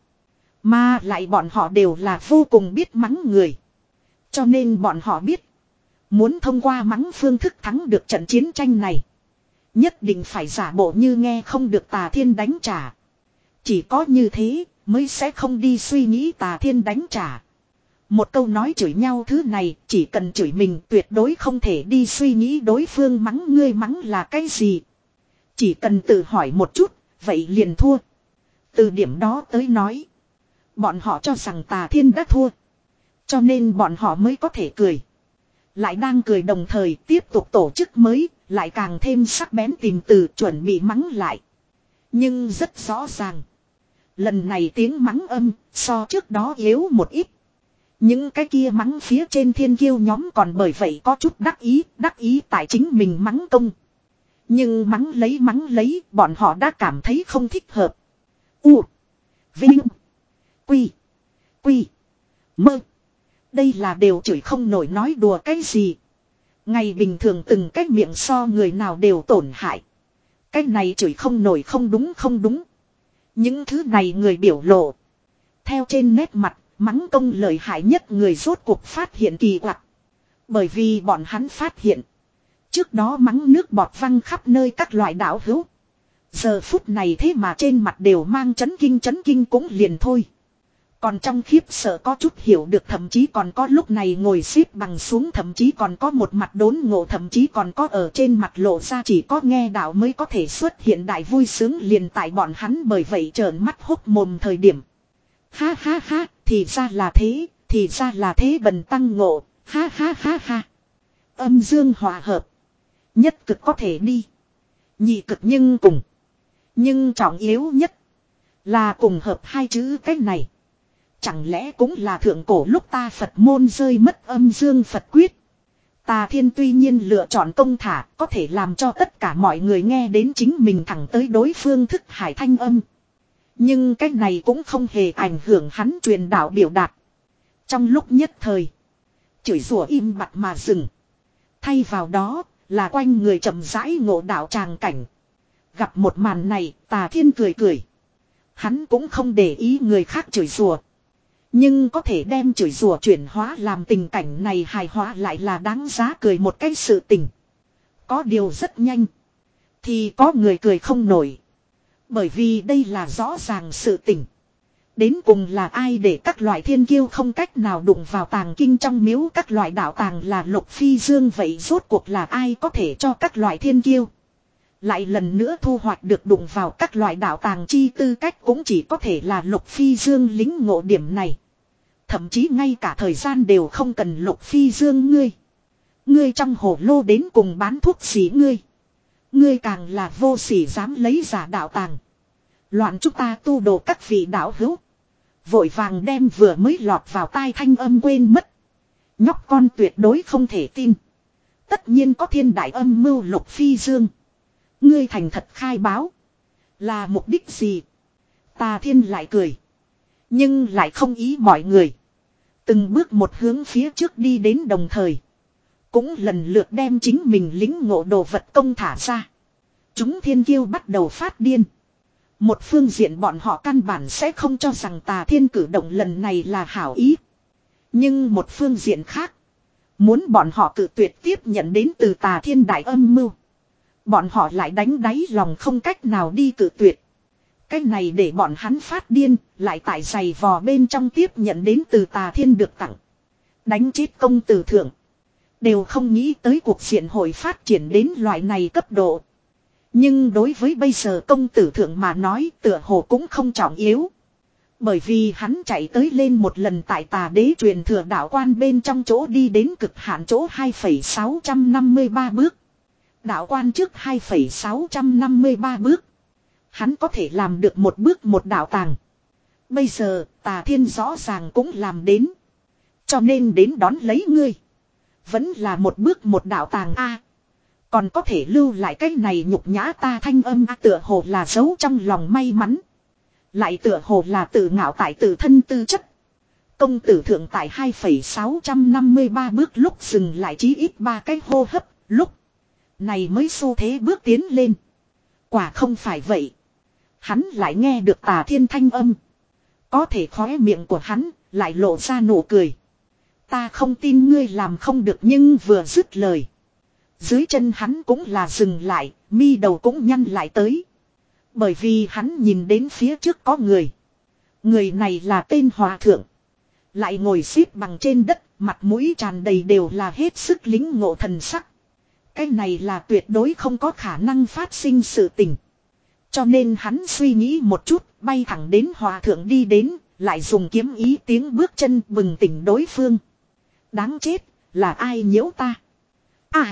Mà lại bọn họ đều là vô cùng biết mắng người. Cho nên bọn họ biết. Muốn thông qua mắng phương thức thắng được trận chiến tranh này. Nhất định phải giả bộ như nghe không được Tà Thiên đánh trả. Chỉ có như thế mới sẽ không đi suy nghĩ Tà Thiên đánh trả. Một câu nói chửi nhau thứ này chỉ cần chửi mình tuyệt đối không thể đi suy nghĩ đối phương mắng ngươi mắng là cái gì. Chỉ cần tự hỏi một chút, vậy liền thua. Từ điểm đó tới nói. Bọn họ cho rằng Tà Thiên đã thua. Cho nên bọn họ mới có thể cười. Lại đang cười đồng thời tiếp tục tổ chức mới, lại càng thêm sắc bén tìm từ chuẩn bị mắng lại. Nhưng rất rõ ràng. Lần này tiếng mắng âm so trước đó yếu một ít. Những cái kia mắng phía trên thiên kiêu nhóm còn bởi vậy có chút đắc ý, đắc ý tại chính mình mắng công. Nhưng mắng lấy mắng lấy, bọn họ đã cảm thấy không thích hợp. U. Vinh. Quy. Quy. Mơ. Đây là đều chửi không nổi nói đùa cái gì. Ngày bình thường từng cái miệng so người nào đều tổn hại. Cái này chửi không nổi không đúng không đúng. Những thứ này người biểu lộ. Theo trên nét mặt. Mắng công lợi hại nhất người rốt cuộc phát hiện kỳ quặc. Bởi vì bọn hắn phát hiện. Trước đó mắng nước bọt văng khắp nơi các loại đảo hữu. Giờ phút này thế mà trên mặt đều mang chấn kinh chấn kinh cũng liền thôi. Còn trong khiếp sợ có chút hiểu được thậm chí còn có lúc này ngồi xếp bằng xuống thậm chí còn có một mặt đốn ngộ thậm chí còn có ở trên mặt lộ ra chỉ có nghe đạo mới có thể xuất hiện đại vui sướng liền tại bọn hắn bởi vậy trợn mắt hốc mồm thời điểm. Ha ha ha, thì ra là thế, thì ra là thế bần tăng ngộ, ha ha ha ha. Âm dương hòa hợp. Nhất cực có thể đi. Nhị cực nhưng cùng. Nhưng trọng yếu nhất là cùng hợp hai chữ cái này. Chẳng lẽ cũng là thượng cổ lúc ta Phật môn rơi mất âm dương Phật quyết. Tà Thiên tuy nhiên lựa chọn công thả có thể làm cho tất cả mọi người nghe đến chính mình thẳng tới đối phương thức hải thanh âm. Nhưng cái này cũng không hề ảnh hưởng hắn truyền đạo biểu đạt. Trong lúc nhất thời. Chửi rủa im bặt mà dừng. Thay vào đó là quanh người chậm rãi ngộ đạo tràng cảnh. Gặp một màn này Tà Thiên cười cười. Hắn cũng không để ý người khác chửi rủa. Nhưng có thể đem chửi rủa chuyển hóa làm tình cảnh này hài hóa lại là đáng giá cười một cái sự tình. Có điều rất nhanh. Thì có người cười không nổi. Bởi vì đây là rõ ràng sự tình. Đến cùng là ai để các loại thiên kiêu không cách nào đụng vào tàng kinh trong miếu các loại đạo tàng là Lục Phi Dương vậy rốt cuộc là ai có thể cho các loại thiên kiêu. Lại lần nữa thu hoạch được đụng vào các loại đạo tàng chi tư cách cũng chỉ có thể là Lục Phi Dương lính ngộ điểm này. Thậm chí ngay cả thời gian đều không cần Lục Phi Dương ngươi. Ngươi trong hồ lô đến cùng bán thuốc gì ngươi. Ngươi càng là vô sỉ dám lấy giả đạo tàng. Loạn chúng ta tu đồ các vị đạo hữu. Vội vàng đem vừa mới lọt vào tai thanh âm quên mất. Nhóc con tuyệt đối không thể tin. Tất nhiên có thiên đại âm mưu Lục Phi Dương. Ngươi thành thật khai báo. Là mục đích gì? Tà Thiên lại cười. Nhưng lại không ý mọi người. Từng bước một hướng phía trước đi đến đồng thời. Cũng lần lượt đem chính mình lính ngộ đồ vật công thả ra. Chúng thiên kiêu bắt đầu phát điên. Một phương diện bọn họ căn bản sẽ không cho rằng Tà Thiên cử động lần này là hảo ý. Nhưng một phương diện khác. Muốn bọn họ cử tuyệt tiếp nhận đến từ Tà Thiên đại âm mưu. Bọn họ lại đánh đáy lòng không cách nào đi cử tuyệt. Cái này để bọn hắn phát điên, lại tại giày vò bên trong tiếp nhận đến từ Tà Thiên được tặng. Đánh chết công tử thượng. Đều không nghĩ tới cuộc diện hội phát triển đến loại này cấp độ. Nhưng đối với bây giờ công tử thượng mà nói tựa hồ cũng không trọng yếu. Bởi vì hắn chạy tới lên một lần tại Tà Đế truyền thừa đạo quan bên trong chỗ đi đến cực hạn chỗ hai phẩy sáu năm ba bước. Đạo quan trước hai phẩy sáu năm ba bước. Hắn có thể làm được một bước một đạo tàng. Bây giờ Tà Thiên rõ ràng cũng làm đến. Cho nên đến đón lấy ngươi. Vẫn là một bước một đạo tàng A. Còn có thể lưu lại cái này nhục nhã ta thanh âm A tựa hồ là giấu trong lòng may mắn. Lại tựa hồ là tự ngạo tại tự thân tư chất. Công tử thượng tại hai phẩy sáu năm ba bước lúc dừng lại chí ít ba cái hô hấp lúc. Này mới xu thế bước tiến lên. Quả không phải vậy. Hắn lại nghe được Tà Thiên thanh âm. Có thể khóe miệng của hắn lại lộ ra nụ cười. Ta không tin ngươi làm không được, nhưng vừa dứt lời. Dưới chân hắn cũng là dừng lại, mi đầu cũng nhăn lại tới. Bởi vì hắn nhìn đến phía trước có người. Người này là tên Hòa Thượng. Lại ngồi xếp bằng trên đất, mặt mũi tràn đầy đều là hết sức lính ngộ thần sắc. Cái này là tuyệt đối không có khả năng phát sinh sự tình. Cho nên hắn suy nghĩ một chút, bay thẳng đến Hòa Thượng đi đến, lại dùng kiếm ý tiếng bước chân bừng tỉnh đối phương. Đáng chết, là ai nhiễu ta? À,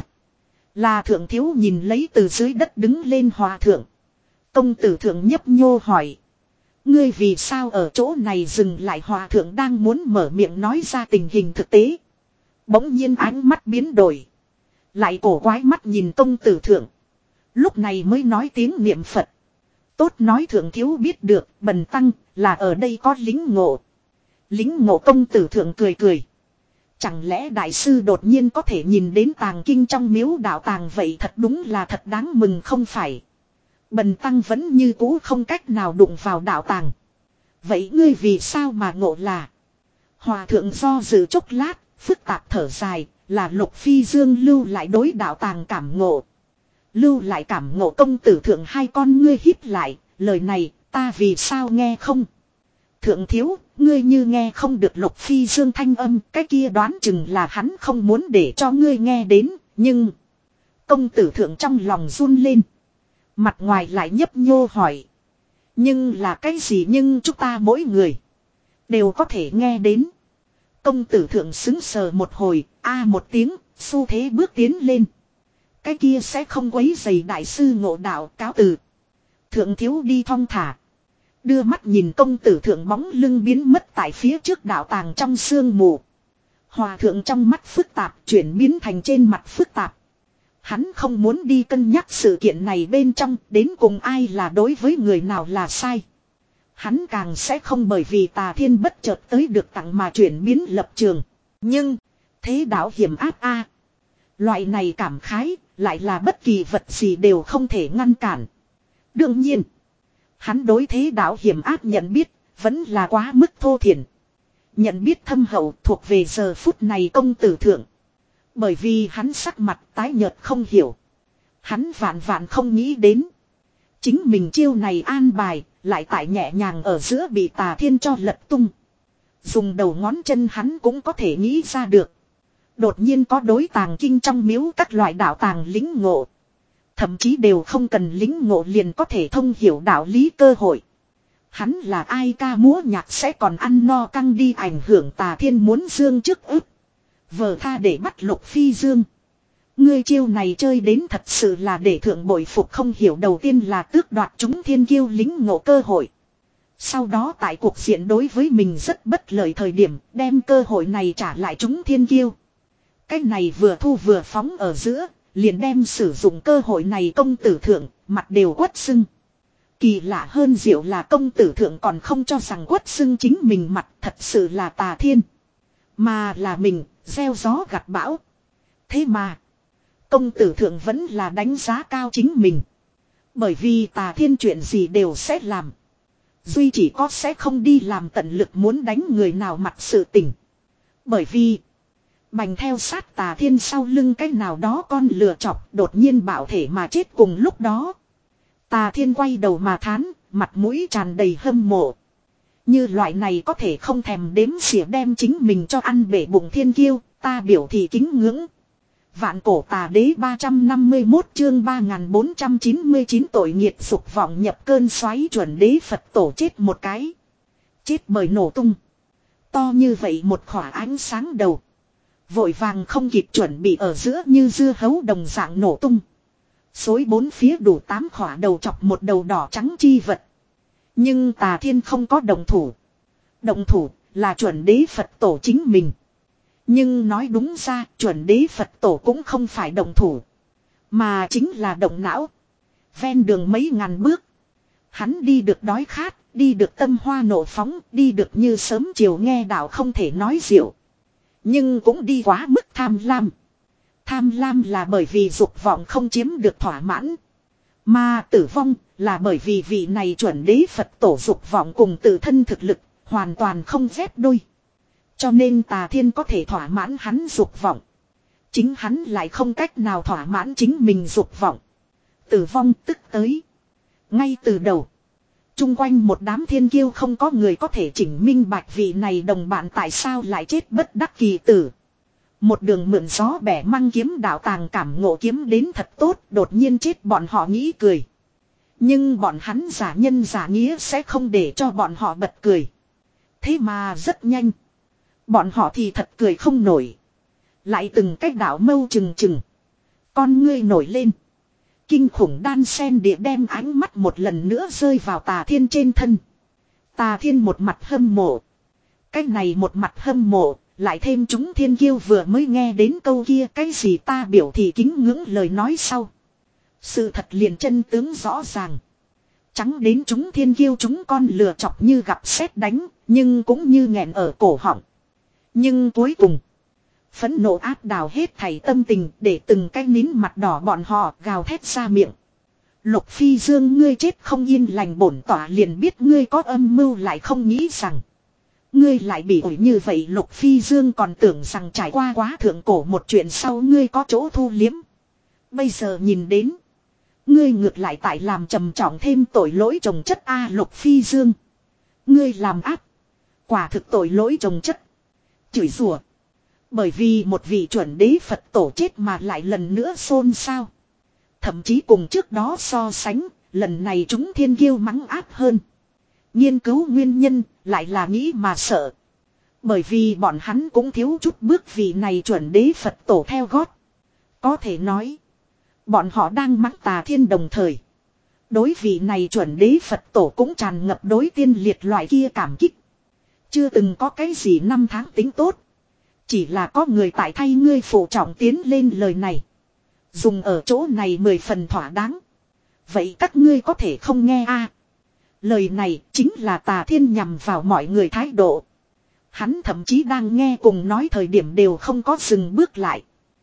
là Thượng Thiếu nhìn lấy từ dưới đất đứng lên Hòa Thượng. Công tử Thượng nhấp nhô hỏi. Ngươi vì sao ở chỗ này dừng lại? Hòa Thượng đang muốn mở miệng nói ra tình hình thực tế. Bỗng nhiên ánh mắt biến đổi. Lại cổ quái mắt nhìn công tử Thượng. Lúc này mới nói tiếng niệm Phật. Tốt nói Thượng Thiếu biết được, bần tăng là ở đây có lính ngộ. Lính ngộ? Công tử Thượng cười cười. Chẳng lẽ đại sư đột nhiên có thể nhìn đến tàng kinh trong miếu đạo tàng, vậy thật đúng là thật đáng mừng không phải? Bần tăng vẫn như cũ không cách nào đụng vào đạo tàng. Vậy ngươi vì sao mà ngộ là? Hòa Thượng do dự chốc lát, phức tạp thở dài, là Lục Phi Dương lưu lại đối đạo tàng cảm ngộ. Lưu lại cảm ngộ? Công tử Thượng hai con ngươi híp lại, lời này ta vì sao nghe không? Thượng Thiếu, ngươi như nghe không được Lục Phi Dương thanh âm, cái kia đoán chừng là hắn không muốn để cho ngươi nghe đến, nhưng... Công tử Thượng trong lòng run lên. Mặt ngoài lại nhấp nhô hỏi. Nhưng là cái gì? Nhưng chúng ta mỗi người đều có thể nghe đến. Công tử Thượng xứng sờ một hồi, a một tiếng, xu thế bước tiến lên. Cái kia sẽ không quấy rầy đại sư ngộ đạo, cáo từ. Thượng Thiếu đi thong thả. Đưa mắt nhìn công tử Thượng bóng lưng biến mất tại phía trước đạo tàng trong sương mù. Hòa Thượng trong mắt phức tạp chuyển biến thành trên mặt phức tạp. Hắn không muốn đi cân nhắc sự kiện này bên trong đến cùng ai là đối với người nào là sai. Hắn càng sẽ không bởi vì Tà Thiên bất chợt tới được tặng mà chuyển biến lập trường. Nhưng, thế đạo hiểm áp a. Loại này cảm khái, lại là bất kỳ vật gì đều không thể ngăn cản. Đương nhiên, hắn đối thế đạo hiểm áp nhận biết, vẫn là quá mức thô thiển. Nhận biết thâm hậu thuộc về giờ phút này công tử Thượng. Bởi vì hắn sắc mặt tái nhợt không hiểu. Hắn vạn vạn không nghĩ đến. Chính mình chiêu này an bài, lại tại nhẹ nhàng ở giữa bị Tà Thiên cho lật tung. Dùng đầu ngón chân hắn cũng có thể nghĩ ra được. Đột nhiên có đối tàng kinh trong miếu các loại đạo tàng lính ngộ. Thậm chí đều không cần lính ngộ liền có thể thông hiểu đạo lý cơ hội. Hắn là ai ca múa nhạc sẽ còn ăn no căng đi ảnh hưởng Tà Thiên muốn dương trước ức. Vờ tha để bắt Lục Phi Dương. Ngươi chiêu này chơi đến thật sự là để thượng bội phục không hiểu, đầu tiên là tước đoạt chúng thiên kiêu lính ngộ cơ hội. Sau đó tại cuộc diện đối với mình rất bất lợi thời điểm đem cơ hội này trả lại chúng thiên kiêu. Cái này vừa thu vừa phóng ở giữa, liền đem sử dụng cơ hội này công tử Thượng, mặt đều quất sưng. Kỳ lạ hơn diệu là công tử Thượng còn không cho rằng quất sưng chính mình mặt thật sự là Tà Thiên. Mà là mình, gieo gió gặt bão. Thế mà, công tử Thượng vẫn là đánh giá cao chính mình. Bởi vì Tà Thiên chuyện gì đều sẽ làm. Duy chỉ có sẽ không đi làm tận lực muốn đánh người nào mặt sự tình. Bởi vì, bành theo sát Tà Thiên sau lưng cái nào đó con lừa chọc đột nhiên bạo thể mà chết cùng lúc đó. Tà Thiên quay đầu mà thán, mặt mũi tràn đầy hâm mộ. Như loại này có thể không thèm đếm xỉa đem chính mình cho ăn bể bụng thiên kiêu, ta biểu thị kính ngưỡng. Vạn cổ Tà Đế ba trăm năm mươi mốt chương ba nghìn bốn trăm chín mươi chín tội nghiệt dục vọng nhập cơn xoáy chuẩn đế Phật tổ chết một cái. Chết bởi nổ tung. To như vậy một khỏa ánh sáng đầu. Vội vàng không kịp chuẩn bị ở giữa như dưa hấu đồng dạng nổ tung. Xối bốn phía đủ tám khỏa đầu chọc một đầu đỏ trắng chi vật. Nhưng Tà Thiên không có động thủ. Động thủ là chuẩn đế Phật tổ chính mình. Nhưng nói đúng ra chuẩn đế Phật tổ cũng không phải động thủ. Mà chính là động não. Ven đường mấy ngàn bước. Hắn đi được đói khát, đi được tâm hoa nộ phóng, đi được như sớm chiều nghe đạo không thể nói diệu. Nhưng cũng đi quá mức tham lam. Tham lam là bởi vì dục vọng không chiếm được thỏa mãn. Mà tử vong là bởi vì vị này chuẩn đế Phật tổ dục vọng cùng tự thân thực lực hoàn toàn không ghép đôi. Cho nên Tà Thiên có thể thỏa mãn hắn dục vọng. Chính hắn lại không cách nào thỏa mãn chính mình dục vọng. Tử vong tức tới. Ngay từ đầu. Trung quanh một đám thiên kiêu không có người có thể chỉnh minh bạch vị này đồng bạn tại sao lại chết bất đắc kỳ tử. Một đường mượn gió bẻ măng kiếm đạo tàng cảm ngộ kiếm đến thật tốt, đột nhiên chết bọn họ nghĩ cười. Nhưng bọn hắn giả nhân giả nghĩa sẽ không để cho bọn họ bật cười. Thế mà rất nhanh. Bọn họ thì thật cười không nổi. Lại từng cách đạo mâu chừng chừng. Con ngươi nổi lên. Kinh khủng đan sen địa đem ánh mắt một lần nữa rơi vào Tà Thiên trên thân. Tà Thiên một mặt hâm mộ. Cái này một mặt hâm mộ. Lại thêm chúng thiên kiêu vừa mới nghe đến câu kia cái gì ta biểu thị kính ngưỡng lời nói sau. Sự thật liền chân tướng rõ ràng. Trắng đến chúng thiên kiêu chúng con lừa chọc như gặp sét đánh, nhưng cũng như nghẹn ở cổ họng. Nhưng cuối cùng, phẫn nộ áp đảo hết thảy tâm tình để từng cái nín mặt đỏ bọn họ gào thét ra miệng. Lục Phi Dương ngươi chết không yên lành bổn tỏa liền biết ngươi có âm mưu lại không nghĩ rằng. Ngươi lại bị ủi như vậy Lục Phi Dương còn tưởng rằng trải qua quá thượng cổ một chuyện sau ngươi có chỗ thu liếm. Bây giờ nhìn đến. Ngươi ngược lại tại làm trầm trọng thêm tội lỗi chồng chất A Lục Phi Dương. Ngươi làm áp. Quả thực tội lỗi chồng chất. Chửi rủa. Bởi vì một vị chuẩn đế Phật tổ chết mà lại lần nữa xôn xao. Thậm chí cùng trước đó so sánh, lần này chúng thiên kiêu mắng áp hơn. Nghiên cứu nguyên nhân, lại là nghĩ mà sợ. Bởi vì bọn hắn cũng thiếu chút bước vị này chuẩn đế Phật tổ theo gót. Có thể nói, bọn họ đang mắng Tà Thiên đồng thời. Đối vị này chuẩn đế Phật tổ cũng tràn ngập đối tiên liệt loại kia cảm kích. Chưa từng có cái gì năm tháng tính tốt. Chỉ là có người tại thay ngươi phụ trọng tiến lên lời này. Dùng ở chỗ này mười phần thỏa đáng. Vậy các ngươi có thể không nghe a? Lời này chính là Tà Thiên nhằm vào mọi người thái độ. Hắn thậm chí đang nghe cùng nói thời điểm đều không có dừng bước lại.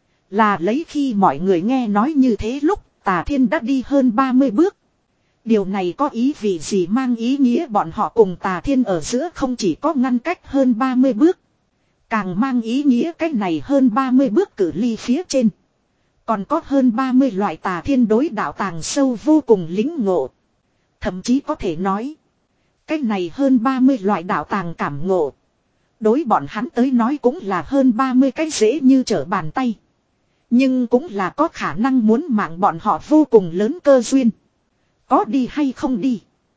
Là lấy khi mọi người nghe nói như thế lúc Tà Thiên đã đi hơn ba mươi bước. Điều này có ý vị gì mang ý nghĩa bọn họ cùng Tà Thiên ở giữa không chỉ có ngăn cách hơn ba mươi bước. Càng mang ý nghĩa cái này hơn ba mươi bước cự ly phía trên. Còn có hơn ba mươi loại Tà Thiên đối đạo tàng sâu vô cùng lính ngộ. Thậm chí có thể nói. Cái này hơn ba mươi loại đạo tàng cảm ngộ. Đối bọn hắn tới nói cũng là hơn ba mươi cái dễ như trở bàn tay. Nhưng cũng là có khả năng muốn mạng bọn họ vô cùng lớn cơ duyên. Có đi hay không đi.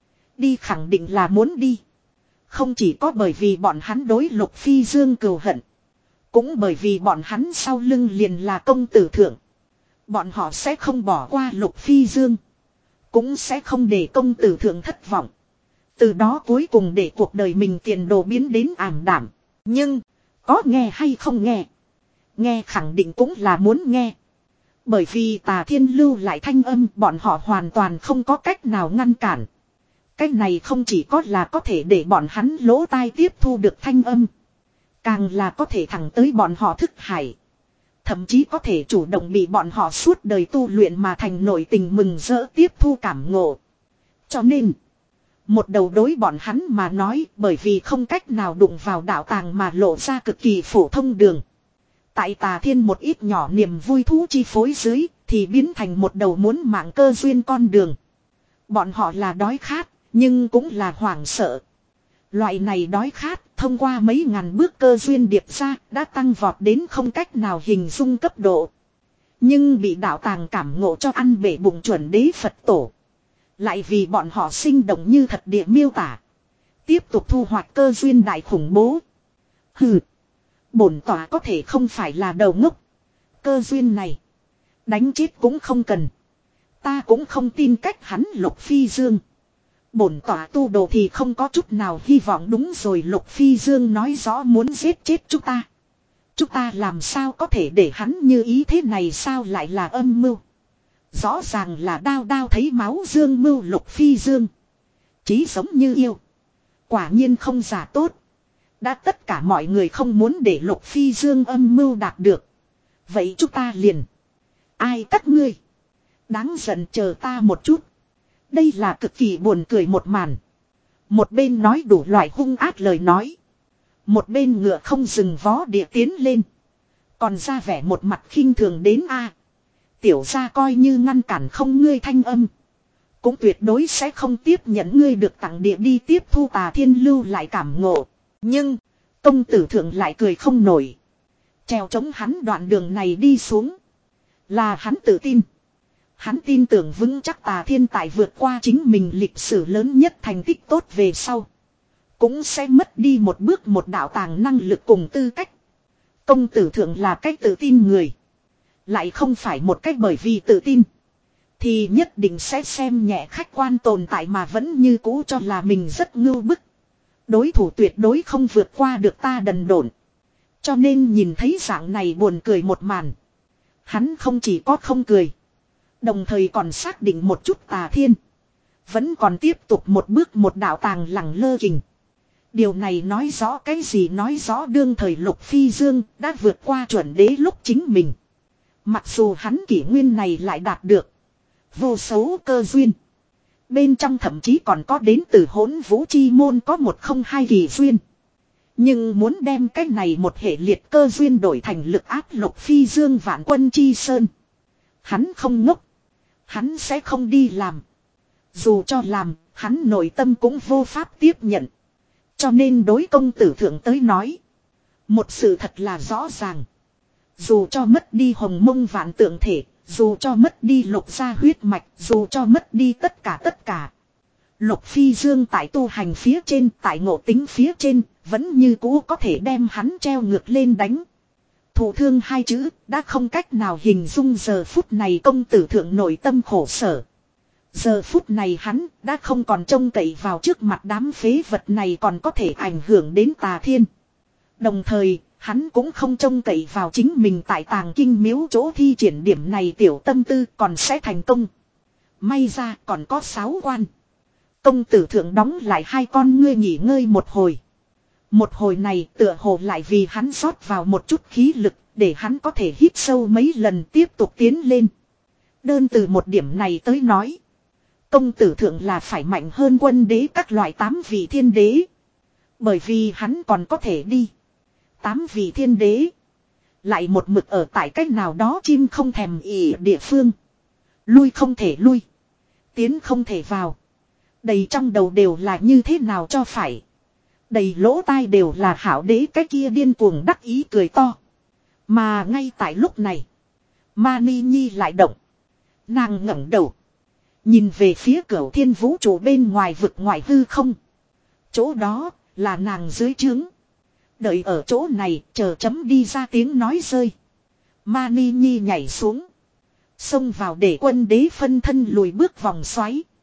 Đi khẳng định là muốn đi. Không chỉ có bởi vì bọn hắn đối Lục Phi Dương cừu hận. Cũng bởi vì bọn hắn sau lưng liền là công tử thượng. Bọn họ sẽ không bỏ qua Lục Phi Dương. Cũng sẽ không để công tử thượng thất vọng. Từ đó cuối cùng để cuộc đời mình tiền đồ biến đến ảm đảm. Nhưng, có nghe hay không nghe? Nghe khẳng định cũng là muốn nghe. Bởi vì Tà Thiên lưu lại thanh âm bọn họ hoàn toàn không có cách nào ngăn cản. Cách này không chỉ có là có thể để bọn hắn lỗ tai tiếp thu được thanh âm. Càng là có thể thẳng tới bọn họ thức hải. Thậm chí có thể chủ động bị bọn họ suốt đời tu luyện mà thành nội tình mừng rỡ tiếp thu cảm ngộ. Cho nên, một đầu đối bọn hắn mà nói bởi vì không cách nào đụng vào đạo tàng mà lộ ra cực kỳ phổ thông đường. Tại Tà Thiên một ít nhỏ niềm vui thú chi phối dưới thì biến thành một đầu muốn mạng cơ duyên con đường. Bọn họ là đói khát, nhưng cũng là hoảng sợ. Loại này đói khát thông qua mấy ngàn bước cơ duyên điệp ra đã tăng vọt đến không cách nào hình dung cấp độ. Nhưng bị đạo tàng cảm ngộ cho ăn bể bụng chuẩn đế Phật tổ. Lại vì bọn họ sinh động như thật địa miêu tả. Tiếp tục thu hoạch cơ duyên đại khủng bố. Hừ. Bổn tỏa có thể không phải là đầu ngốc. Cơ duyên này. Đánh chết cũng không cần. Ta cũng không tin cách hắn Lục Phi Dương. Bổn tỏa tu đồ thì không có chút nào hy vọng đúng rồi Lục Phi Dương nói rõ muốn giết chết chúng ta. Chúng ta làm sao có thể để hắn như ý thế này sao lại là âm mưu. Rõ ràng là đao đao thấy máu dương mưu Lục Phi Dương. Chí giống như yêu. Quả nhiên không giả tốt. Đã tất cả mọi người không muốn để Lục Phi Dương âm mưu đạt được. Vậy chúng ta liền. Ai các ngươi? Đáng giận, chờ ta một chút. Đây là cực kỳ buồn cười một màn. Một bên nói đủ loại hung ác lời nói. Một bên ngựa không dừng vó địa tiến lên. Còn ra vẻ một mặt khinh thường đến a. Tiểu gia coi như ngăn cản không ngươi thanh âm. Cũng tuyệt đối sẽ không tiếp nhận ngươi được tặng địa đi tiếp thu Tà Thiên lưu lại cảm ngộ. Nhưng, công tử thượng lại cười không nổi. Trèo chống hắn đoạn đường này đi xuống. Là hắn tự tin. Hắn tin tưởng vững chắc Tà Thiên tại vượt qua chính mình lịch sử lớn nhất thành tích tốt về sau. Cũng sẽ mất đi một bước một đạo tàng năng lực cùng tư cách. Công tử thượng là cách tự tin người. Lại không phải một cách bởi vì tự tin. Thì nhất định sẽ xem nhẹ khách quan tồn tại mà vẫn như cũ cho là mình rất ngưu bức. Đối thủ tuyệt đối không vượt qua được ta đần độn. Cho nên nhìn thấy dạng này buồn cười một màn. Hắn không chỉ có không cười. Đồng thời còn xác định một chút Tà Thiên. Vẫn còn tiếp tục một bước một đạo tàng lẳng lơ kình. Điều này nói rõ cái gì, nói rõ đương thời Lục Phi Dương đã vượt qua chuẩn đế lúc chính mình. Mặc dù hắn kỷ nguyên này lại đạt được vô số cơ duyên. Bên trong thậm chí còn có đến từ Hỗn Vũ Chi Môn có một không hai kỳ duyên. Nhưng muốn đem cái này một hệ liệt cơ duyên đổi thành lực áp Lục Phi Dương vạn quân chi sơn. Hắn không ngốc. Hắn sẽ không đi làm. Dù cho làm, hắn nội tâm cũng vô pháp tiếp nhận. Cho nên đối công tử thượng tới nói. Một sự thật là rõ ràng. Dù cho mất đi hồng mông vạn tượng thể. Dù cho mất đi lục gia huyết mạch. Dù cho mất đi tất cả tất cả. Lục Phi Dương tại tu hành phía trên. Tại ngộ tính phía trên. Vẫn như cũ có thể đem hắn treo ngược lên đánh. Thụ thương hai chữ đã không cách nào hình dung giờ phút này công tử thượng nội tâm khổ sở. Giờ phút này hắn đã không còn trông cậy vào trước mặt đám phế vật này còn có thể ảnh hưởng đến Tà Thiên. Đồng thời, hắn cũng không trông cậy vào chính mình tại Tàng Kinh Miếu chỗ thi triển điểm này tiểu tâm tư còn sẽ thành công. May ra còn có sáu quan. Công tử thượng đóng lại hai con ngươi nghỉ ngơi một hồi. Một hồi này tựa hồ lại vì hắn rót vào một chút khí lực để hắn có thể hít sâu mấy lần tiếp tục tiến lên. Đơn từ một điểm này tới nói. Công tử thượng là phải mạnh hơn quân đế các loại tám vị thiên đế. Bởi vì hắn còn có thể đi. Tám vị thiên đế. Lại một mực ở tại cách nào đó chim không thèm ỉ địa phương. Lui không thể lui. Tiến không thể vào. Đầy trong đầu đều là như thế nào cho phải. Đầy lỗ tai đều là hảo đế cái kia điên cuồng đắc ý cười to. Mà ngay tại lúc này. Mani Nhi lại động. Nàng ngẩng đầu. Nhìn về phía Cửu Thiên vũ trụ bên ngoài vực ngoại hư không. Chỗ đó là nàng dưới trướng. Đợi ở chỗ này chờ chấm đi ra tiếng nói rơi. Mani Nhi nhảy xuống. Xông vào để quân đế phân thân lùi bước vòng xoáy.